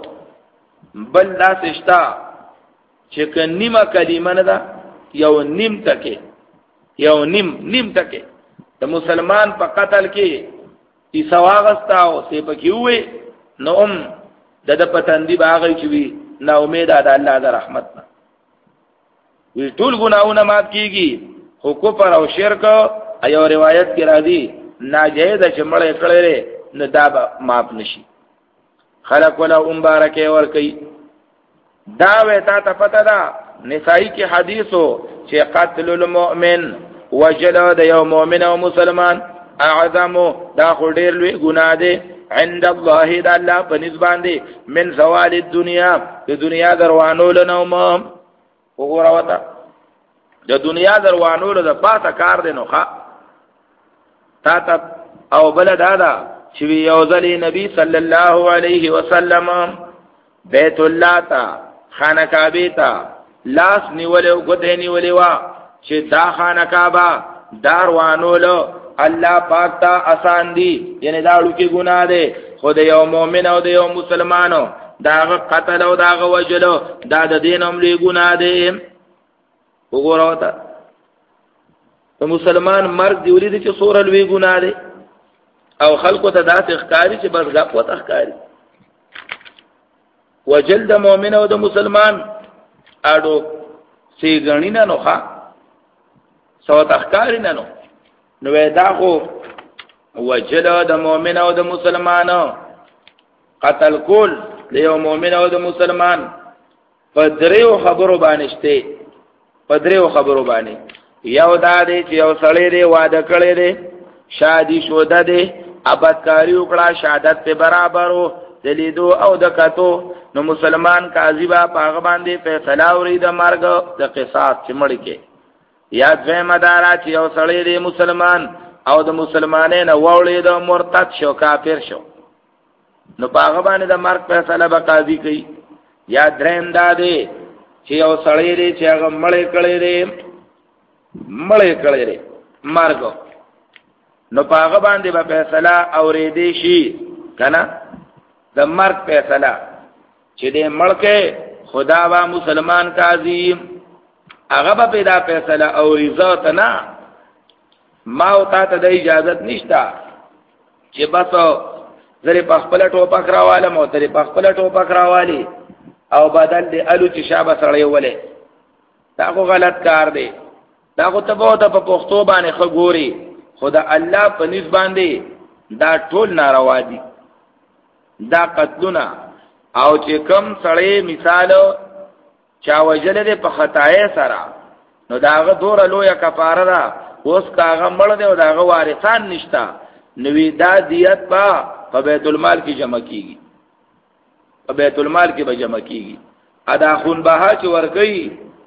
بل داس اشتا چې کنيمه کلمه نه ده یو نیم تکي یو نیم نیم تکي د مسلمان په قتل کې تی سواغستاو سی پکې وې نو ام د د پتندي باغې چې وی نا امید ده الله د رحمت نه وی ټول ګناونه مات کیږي خو کفر او شرک ایو روایت کې راځي ناجایز چې مړې کړې نه دا معاف نشي خلق ولا مبارکه ور کوي دا وې تا ته پته ده نسائی کی حدیثو چې قتل المؤمن وجل د یو مؤمن او مسلمان اعظم دا خډیر لوی ګناه ده عند الله د الله په نسبت دی من زوال الدنيا د دنیا دروانو له ما وګوراوتا د دنیا دروانو له پاسه کار دی نو ښا تا ته او بل دادا چې یو ځلې نبی صلی الله علیه وسلم بیت الله تا خانه کعبه تا لاس نیولې او ګوتې نیولې وا چې دا خانه کعبه داروانولو الله پاک تا آسان دي، یعنی دا لوکي ګناه ده، خو د یو مؤمن او د یو مسلمانو داغه قتل او داغه وجلو دا د دینم لوی ګناه ده. وګورئ تا د مسلمان مرګ دی ولې چې سور لوی ګناه ده او خلکو ته داسې ښکاری چې بس غپ وته ښکاری. وجل د مؤمن او د مسلمان اډو سی غنی نه نوخه سو تخکاری نه نو نو دا خو وجل د مؤمن او د مسلمانو قتل کول د یو مؤمن او د مسلمان په دریو خبرو باندې شته، په دریو خبرو باندې. یو دا دی چې یو سړی دی واده کړی دی، شادي شوده دی، ابدکاری وکړه، شهادت په برابرو د لیدو او د کتو، نو مسلمان قاضي با پاغه باندې فیصله اوري د مرګ د قصاص چې مړ کې. یا دویمه دارا چې یو سړی دی مسلمان او د مسلمانانو وړي د مرتد شو، کافر شو، نو پاغه باندې د مرګ فیصله به قاضي کوي. یا دریم دا دی چې یو سړی دی چې هغه مړ کړی دی، مړ کړی دی مرګ، نو پاغه باندې به فیصله اورېدې شي کنه د مرګ فیصله چې دې مړ کې خدا وا مسلمان قاضي هغه به پیدا فیصله او رضات نه ما او تا ته د اجازت نشتا چې بس زری په خپل ټوپک راواله مو ترې په خپل ټوپک راوالی او بدل دی الو چې شابه سړی ولې. دا خو غلط کار دی، دا خو ته به ته په پښتو باندې خګوري، خدا الله په نس باندې دا ټول ناروا دي، دا قتلونه. او چې کم سړی مثال چا وجل دې په خطای سره، نو داغه دوره لویه کفاره ده، اوس کاغه مړ دی او داغه وارثان نشتا، نو دا دیت با په بیت المال کې جمع کیږي، په بیت المال کې به جمع کیږي. ادا خون بها چې ورګي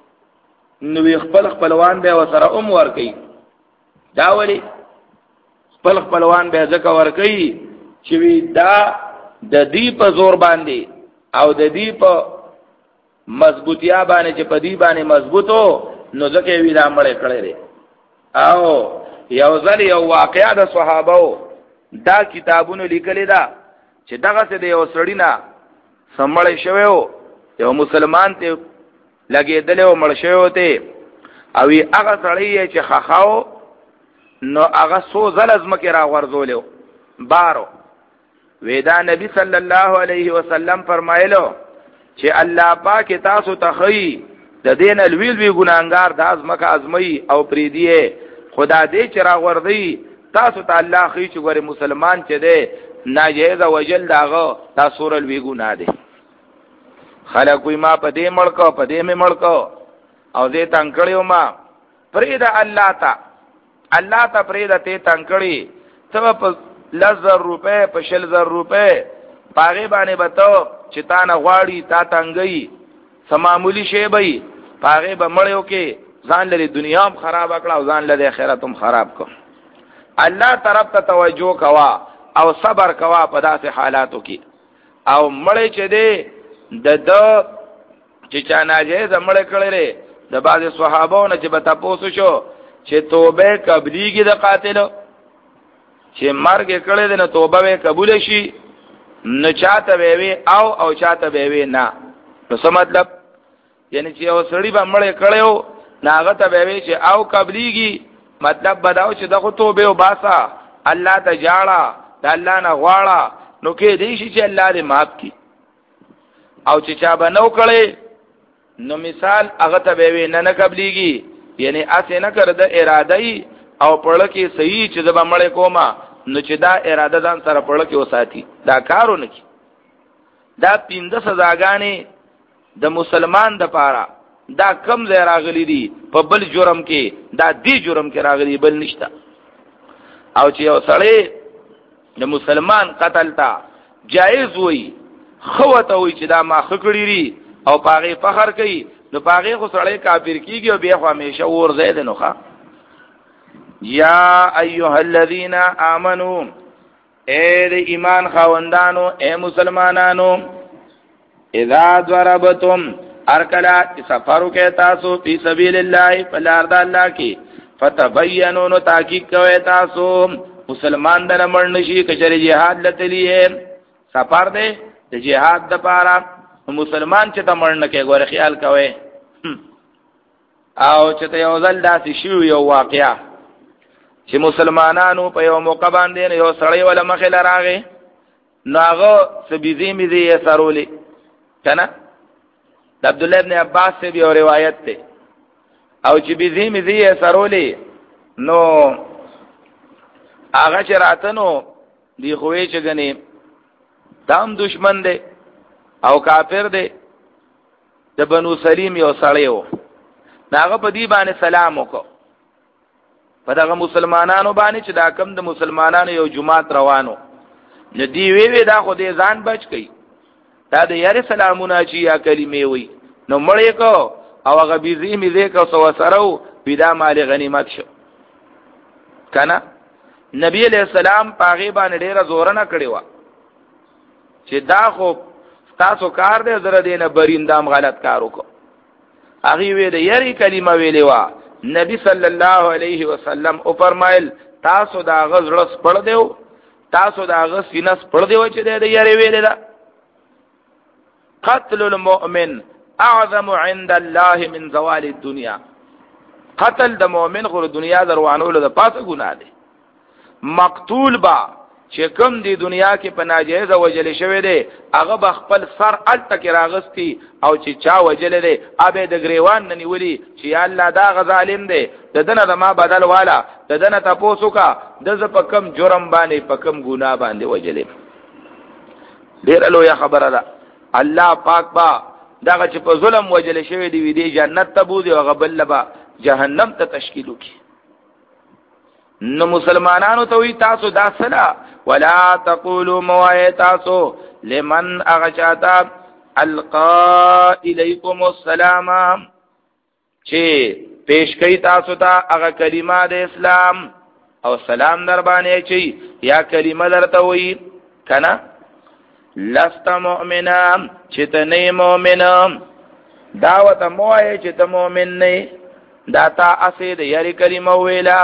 نو خپل خپلوان به وسره ام ورګي، دا ولی خپل خپلوان به ځکه ورګي چې دا د دې په زور باندې او د دې په مضبوطیا باندې چې په دې باندې مضبوطو نو ځکه وی دا مړ کړي دي. او یو ځل یو واقعا د صحابه دا کتابونو لیکلي دا چې دغه څه د یو سړی نه سمړ شویو، یو مسلمان ته لګېدل او مړ شوی ته، او هغه سړی چې خخاو نو هغه سو ځل ازمکه را ورزولیو بارو. ودا نبی صلی الله علیه وسلم فرمایلو چې الله پاک تاسو ته خی د دین الویل وی ګناګار د ازمکه ازمي او پریدیه خدا دې چې را وردی تاسو ته الله خی چې ګره مسلمان چې ده ناجیز وجل داغه تاسو ور الوی ګنا ده. خلک وی ما په دې مړکو په دې مې مړکو او دې تنکړیو ما پرید الله تا الله تا پرید ته تنکړی ته په لزر روپے په شل زر روپے پاغه باندې بتاو چې تا نه غواړي تا تنګي سمامولی شی بې پاغه به مړیو کې ځان لري دنیا هم خراب کړه او ځان لري آخرت هم خراب کو. الله طرف ته توجه کوا او صبر کوا په داسې حالاتو کې. او مړی چې دی د د چې چا ناجیز مړ کړي د بعض صحابو نه چې به تاسو شو چې توبه قبليږي د قاتل چې مرګ کړي د توبه به قبول شي، نه چاته وی او او چاته وی نه. نو څه مطلب؟ یعنی چې یو سړی به مړ کړي ناغه ته وی چې او قبليږي، مطلب بداو چې دغه توبه او باسا الله ته جاړه د الله نه غواړه، نو کې دې شي چې الله دې معاف کړي. او چې چا به نو کړي نو مثال هغه ته وی نه نه قبليږي، یعنی اسه نه کړ د اراده او پړه کې صحیح چې د بمړې کومه، نو چې دا اراده ځان سره پړه کې وساتي دا کارونه کی. دا پینځه سزاګانې د مسلمان د پاره دا کم ځای راغلي دي په بل جرم کې، دا دی جرم کې راغلي بل نشته. او چې یو سړی د مسلمان قتل تا جایز وي خو ته وي چې دا ما خکړی ری او پاغه فخر کوي، نو پاغه خو سړی کافر کیږي او بیا خو همیشه ور زید نو ښا. یا ایها الذین آمنو اے د ایمان خاوندانو اے مسلمانانو اذا ضربتم ارکلا سفرو کې تاسو فی سبیل الله فلار د الله کې فتبینوا نو تحقیق کوي تاسو مسلمان د مړ نشي کچره jihad لتلی سفر دی د jihad د پاره مسلمان چې ته مړ نه کې ګوره خیال کوي او چې ته یو ځل داسې شو یو واقعیا چې مسلمانانو په یو موقع باندې یو سړی ولا مخې لراغه ناغه سبيزي مزي یې سرولې کنه د عبد الله ابن عباس سے بھی روایت ته او چې بيزي مزي یې سرولې نو هغه چې راتنو دی خوې چې غني دام دشمن دی او کافر دی د بنو سلیم یو سړی وو هغه په دی باندې سلام وکړ په دغه مسلمانانو باندې چې دا کم د مسلمانانو یو جماعت روانو ندی وی وی دا خو دې ځان بچ کړي دا د یاري سلامونه چې یا کلمې وي نو مړې کو او هغه بيزي مزي کو سو سره پیدا مال غنیمت شو کنه نبی علیہ السلام پاغي باندې ډیره زور نه کړی و چې دا خو تاسو کار دې زره دینه بریندام غلط کار وکړو هغه وی د یاري کلمه ویلې و نبی صلی الله علیه وسلم او فرمایل تاسو دا غزړس پړ دیو تاسو دا غ سینس پړ دیو چې د یاري ویلې دا قتل المؤمن اعظم عند الله من زوال الدنيا قتل د مؤمن خو دنیا دروانو له پاسه ګناه دی مقتول با چې کوم دی دنیا کې په ناجیزه وجل شوی دی هغه به خپل سر الته کې راغستی او چې چا وجل دی ابه د گریوان نه نیولی چې یا الله دا غ ظالم دی د دنه د ما بدل والا د دنه تاسو کا د ز په کم جرم باندې په کم ګناه باندې وجلې ډیر لوی خبره ده الله پاک با دا چې په ظلم وجل شوی دی وی دی جنت ته بوزي او غبل لبا جهنم ته تشکیل وکي نو مسلمانانو ته وی تاسو دا سلا ولا تقولوا موایتاسو لمن اغشاتا القا الیکم السلام چې پیش کوي تاسو ته هغه کلمه د اسلام او سلام در باندې چي یا کلمه درته وی کنه لست مؤمنا چې ته نه مؤمن دعوت موای چې ته مؤمن نه دا تا اسید یاري کلمه ویلا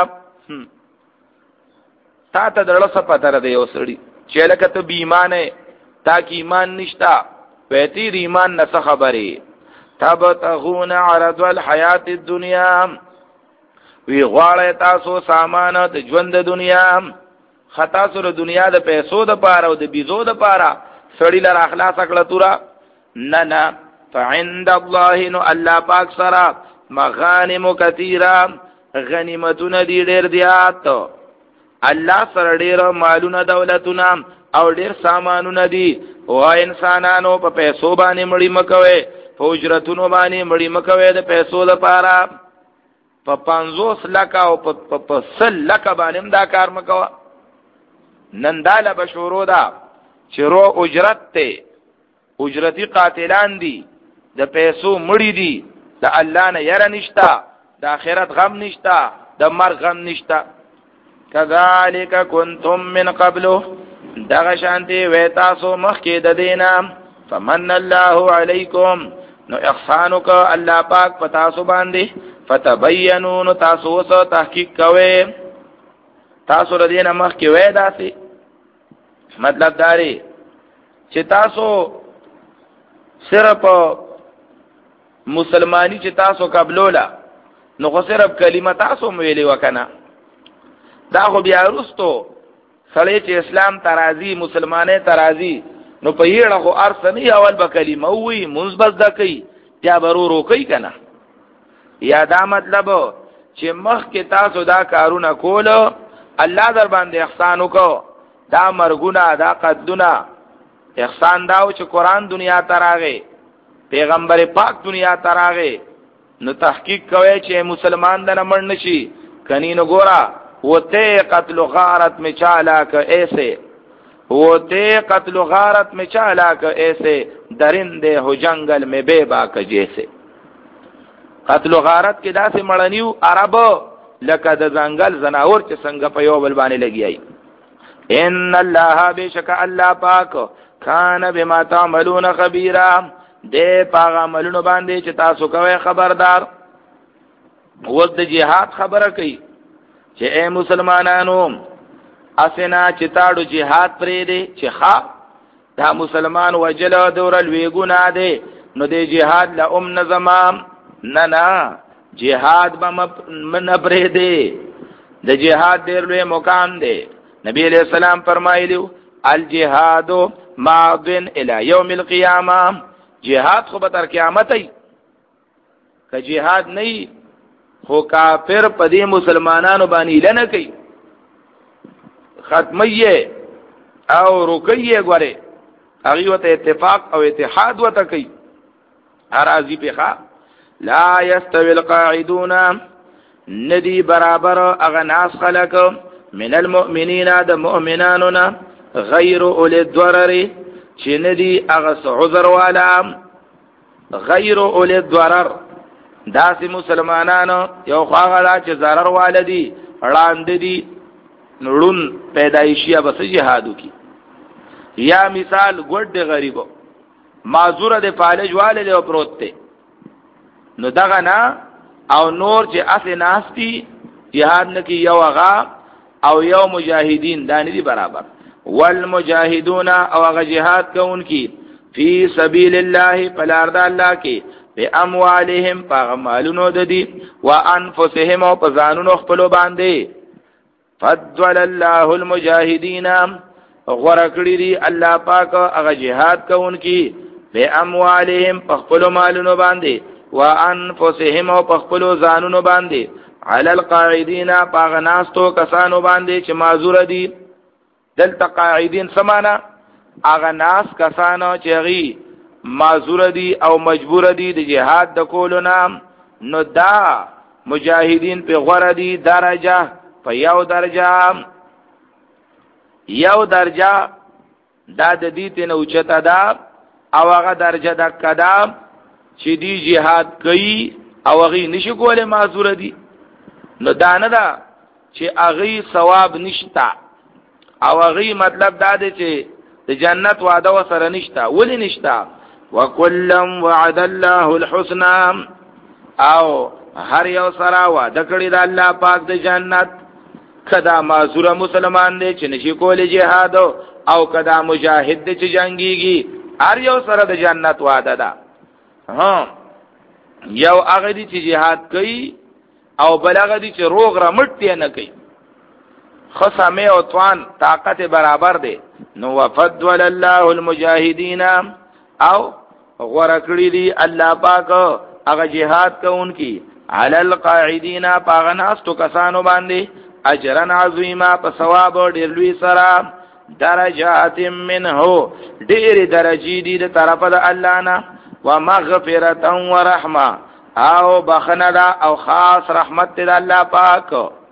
تا ته درل سپاتره دی اوسړي چې لکه ته بیمانه تا کی ایمان نشتا پېتی ایمان نه خبره تبتغون عرض الحیات الدنیا وی غواړی تاسو سامان د ژوند د دنیا خطا سره دنیا د پیسو د پاره او د بيزو د پاره سړی لر اخلاص کړه تورا نه نه فعند الله نو الله پاک سره مغانم کثیره غنیمتونه دی ډیر دیات الله سره ډیر مالونه دولتونه او ډیر سامانونه دي او انسانانو په پیسو باندې مړی مکوي په اجرتونو باندې مړی مکوي د پیسو لپاره په پنځوس لک او په سل لک باندې دا کار مکوا نن داله بشورو دا چې رو اجرت ته اجرتی قاتلان دي د پیسو مړی دي د الله نه ير نشتا د آخرت غم نشتا د مرګ غم نشتا کذالک کنتم من قبل دغه شانتی ویتا سو مخکې د دینا فمن الله علیکم نو احسانک الله پاک پتا سو باندې فتبینوا نو تاسو وسو تحقیق کوئ تاسو ر دینه مخکې وې داسي مطلب داري چې تاسو صرف مسلمانی چې تاسو قبلولا نو خو صرف کلمه تاسو ویلې وکنه دا خو بیا وروستو سړی چې اسلام ترازی مسلمانې ترازی نو په یړه خو ارسنی اول به کلمه وی منځبس د کوي بیا برو رو کوي کنه یا دا مطلب چې مخ کې تاسو دا کارونه کول الله در باندې احسان وکړو دا مرګونه دا قدونه احسان داو چې قران دنیا تراغه پیغمبر پاک دنیا تراغه نو تحقیق کوي چې مسلمان د نمړ نشي کني نو ګورا وته قتل غارت میں چالا ک ایسے وته قتل غارت میں چالا ک ایسے درندے ہو جنگل میں بے باک جیسے قتل غارت کې داسې مړنیو عرب لکه د ځنګل زناور چې څنګه په یو بل باندې لګیای. ان الله بشک الله پاک کان بما تعملون خبيرا دې پاغ عملونو باندې چې تاسو کوی خبردار. وځ د جهاد خبره کوي چې اے مسلمانانو اسنا چې تاړو جهاد پرې دی چې ښا دا مسلمان وجل دور لوی ګنا دی نو دی جهاد لا ام نظام نه نه جهاد به من پرې دی د جهاد ډېر لوی مقام دی. نبی علیہ السلام فرمایلیو الجهاد ماض الى يوم القيامه جهاد خو به تر قیامت ای که جهاد نه خو کافر په دې مسلمانانو باندې لنه کوي ختمیه او رکیه غره هغه وته اتفاق او اتحاد وته کوي ارازی په لا يستوي القاعدون ندی برابر اغناس خلق من المؤمنین د مؤمناننا غیر اول الضرر چې ندی اغس عذر والا غیر اول الضرر داسې مسلمانانو یو خواغلا چې ضرر والدي وړاندې دي نړون پیدایشیه بس جهادو کی یا مثال ګډ غریبو معذور د فالج والے او پروت ته نو دغه نه او نور چې اسه ناستی جهاد نکی یو هغه او یو مجاهدین دانی دی برابر والمجاهدون او هغه جهاد کوونکی فی سبیل الله فلارد الله کی به اموالهم فغمالونو ددی وانفسهم او پزانونو خپل باندې فضل الله المجاهدین غورکړي دی الله پاک هغه جهاد کوونکی به اموالهم خپل مالونو باندې وانفسهم او خپل ځانونو باندې علی القاعدین پاغناستو کسانو باندې چې معذور دي. دلته قاعدین سمانا اغناس کسانو چې غي معذور دي او مجبور دي د جهاد د کولو نام نو دا مجاهدین په غوړه دي درجه په یو درجه یو درجه دا د دې ته اوچته ده او هغه درجه د قدم چې دی جهاد کوي او هغه نشي کوله معذور دي نو دانه دا چې هغه ثواب نشتا او هغه مطلب دا دی چې د جنت وعده وسره نشتا ولی نشتا وکلم وعد الله الحسنى او هر یو سره وعده کړی د الله پاک د جنت کدا معذور مسلمان دی چې نشي کوله جهاد او کدا مجاهد دی چې جنگيږي هر یو سره د جنت وعده ده. ها یو هغه دي چې jihad کوي او بلغه دي چې روغ را مټ نه کوي خصمه او توان طاقت برابر دي. نو وفضل الله المجاهدين او غورکړي دي الله پاک هغه jihad کوونکی علی القاعدین پاغناستو کسانو باندې اجرا عظیما په ثواب ډیر لوی سره درجات منه ډیر درجی دي د طرفه د الله نه ومغفرة ورحمه او بخندا او خاص رحمت د الله پاک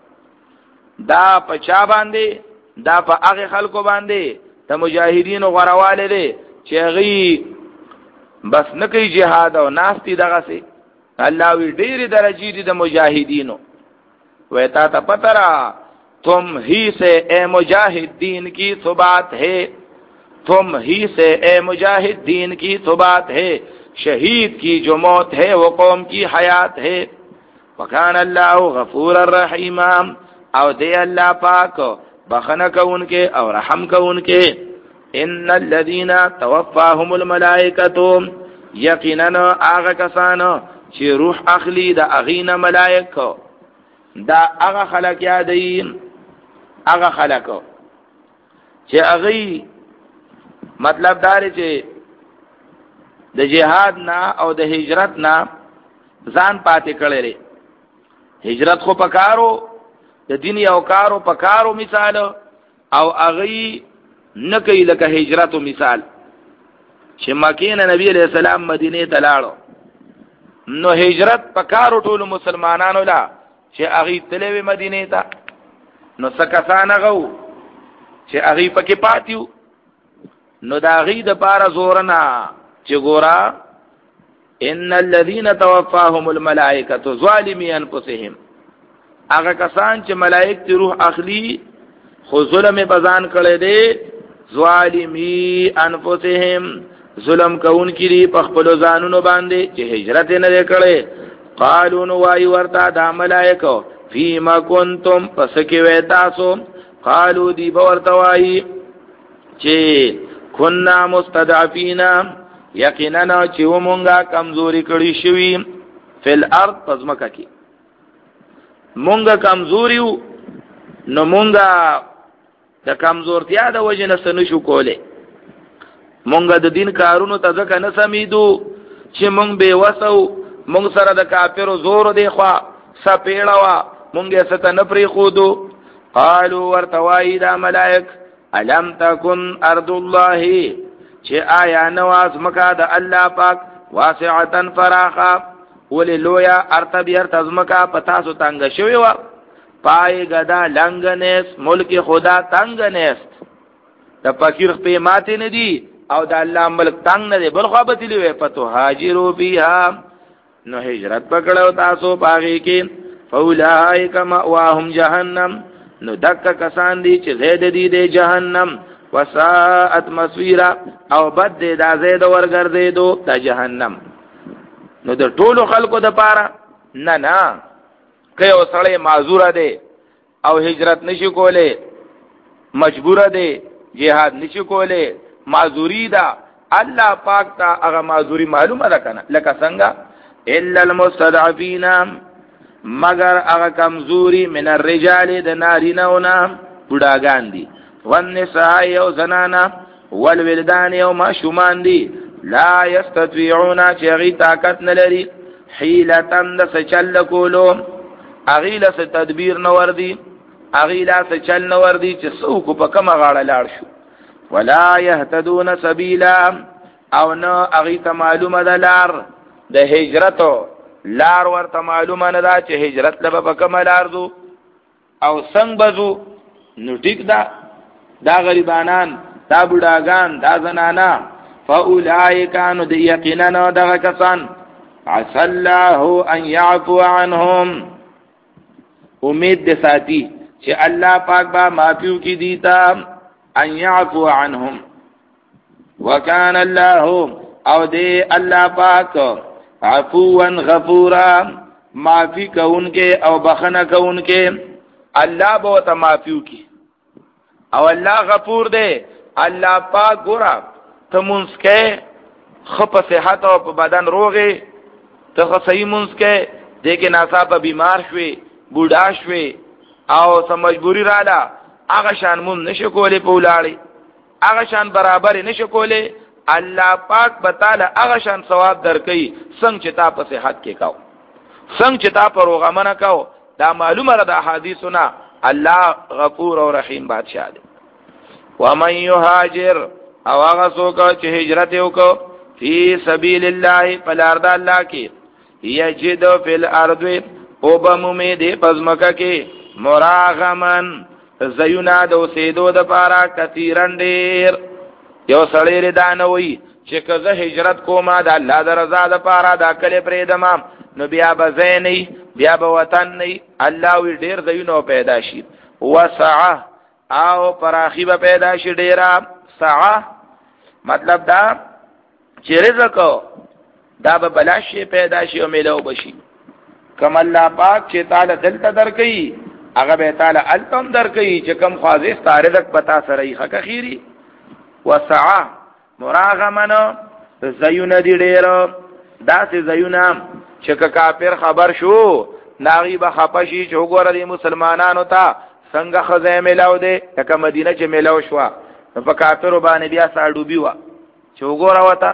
دا پچا باندې دا په هغه خلکو باندې د مجاهدینو غرواله دي چې غي بس نه کوي jihad او ناستی دغه سي الله وی ډېر درجه دي د مجاهدینو وتا ته پترا تم ہی سے اے مجاہد دین کی ثبات ہے تم ہی سے اے مجاہد دین کی ثبات ہے شہید کی جو موت ہے وہ قوم کی حیات ہے وکان اللہ غفور الرحیم او دے اللہ پاک بخنہ کو ان کے اور رحم کو ان کے ان الذين توفاهم الملائکۃ یقینا اغه کسان چې روح اخلی د اغینا ملائکه دا اغه خلق یادین اغه خلق چې اغي مطلب دار چې د جهاد نه او د هجرت نه ځان پاتې کړي هجرت خو پکارو د دین یو کارو پکارو مثال او اغي نه کوي لکه هجرت مثال چې مکه نه نبی علیہ السلام مدینه ته لاړو نو هجرت پکارو ټول مسلمانانو لا چې اغي تلوي مدینه ته نو سکسان غو چې اغي پکې پاتیو نو دا غي د پارا زورنا چې ګورا ان الذين توفاهم الملائکه ظالمي انفسهم هغه کسان چې ملائک تی روح اخلي خو ظلم بزان کړي دي ظالمی انفسهم ظلم کون کړي په خپل ځانونو باندې چې هجرت نه کړي قالوا وای ورتا دا ملائکه فيما كنتم پس کې وې تاسو قالوا دی ورته وای چې كنا مستضعفين یقینا چې ومونږه کمزوري کړی شوی فل ارض پزمکه کې مونږه کمزوري نو مونږه د کمزورتیا د وجه نه سن شو کوله مونږه د دین کارونو ته ځکه نه سمیدو چې مونږ به وسو مونږ سره د کافرو زور دی خوا سپېړه وا مونږه ست نه پری خودو قالوا ورتوای دا ملائک الم تکن ارض الله چې آیا نواز مکا د الله پاک واسعتن فراخا وللویا ارتبی ارتزمکا پتا سو تنگ شوی وا پای غدا لنگنس ملک خدا تنگنس د فقیر په ماته نه دی او د الله ملک تنگ نه دی بل خو به تلی وي پتو هاجرو بها نو هجرت پکړو تاسو پاږي کې فولائک مأواهم جهنم نو دک کسان دی چې زید دی د جهنم وساءت مصيرا او بد دی دا زید ورګرځیدو د جهنم نو د ټولو خلکو د پاره نه نه که یو سړی معذور دی او هجرت نشي کوله مجبور دی جهاد نشي کوله معذوری دا الله پاک تا هغه معذوری معلومه ده کنه لکه څنګه الا المستضعفين مگر هغه کمزوری من الرجال د نارینهونه بډاګان دي والنساء او زنانا والولدان او ماشومان دي لا يستطيعون چغی طاقت نلري حیلتن د سچل کولو اغیله س تدبیر نور دي اغیله س چل نور دي چې څوک په کومه غاړه لاړ شو ولا يهتدون سبيلا او نو اغیته معلومه ده لار د هجرت لار ورته معلومه نه ده چې هجرت لبه په کومه لار دو او څنګه بزو نو ټیک ده دا غریبانان دا بډاګان دا زنانا فاولائک ان د یقینا دغه کسان عسى الله ان يعفو عنهم امید دې ساتي چې الله پاک با معفو کی دیتا ان يعفو عنهم وكان الله او دې الله پاک عفوا غفورا معفی کونکے او بخنه کونکے الله به ته معفو کی او الله غفور دے الله پاک ګورا ته مونږه خپ صحت او بدن روغه ته صحیح مونږه دې کې ناصاب بیمار شوي بوډا شوي او سم مجبوری رااله هغه شان مون نشو کولې په ولاړې هغه شان برابر نشو کولې الله پاک بتاله هغه شان ثواب درکې څنګه چې تا په صحت کې کاو څنګه چې تا په روغمنه کاو دا معلومه را د حدیثونه الله غفور او رحیم بادشاہ دی ومن یهاجر او هغه څوک چې هجرت وکړي فی سبیل الله فلارد الله کې یجد فی الارض او بمومه دې پزمکه کې مراغمن زینا د اوسېدو د پاره کثیرن ډیر یو سړی ردانوي چې کزه هجرت کومه د الله د رضا د پاره دا کله پرې دمام نو بیا به زینې بیا به وطن نه الله وی ډیر زینو پیدا شي وسعه او پراخي به پیدا شي ډیره سعه مطلب دا چې رزق دا به بلاشي پیدا شي او ملو بشي کم الله پاک چې تعالی دلته درکې هغه به تعالی التم درکې چې کم خوازه ستارزق پتا سره حق خيري وسعه مراغمنه زيون دي ډیر داسې زيونه چې کافر خبر شو ناغي به خپشي چې وګوره د مسلمانانو ته څنګه خزه ملاو دي لکه مدینه چې ملاو شو په کافر باندې بیا ساډوبي وا چې وګوره وتا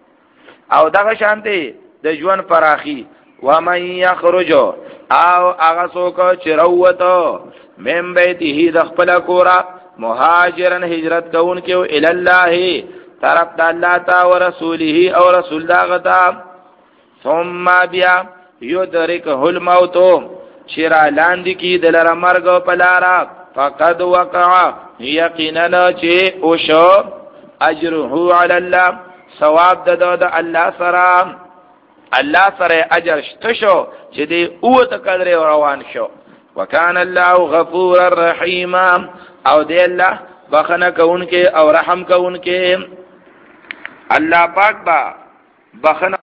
او دغه شانتي د ژوند فراخي ومن يخرج او هغه څوک چې راوته من بیته د خپل کورا مهاجرن هجرت کوونکو ال الله طرف د الله تعالی او رسوله او رسول داغتا ثم بیا یدرکه الموت شرا لاندې کی دلر مرګ پلارا فقد وقع یقینا چې او شو اجره علی الله ثواب د د الله سره الله سره اجر شته شو چې دې او ته قدر روان شو وکان الله غفور الرحیم او دی الله بخنه کونکي او رحم کونکي الله پاک با بخنه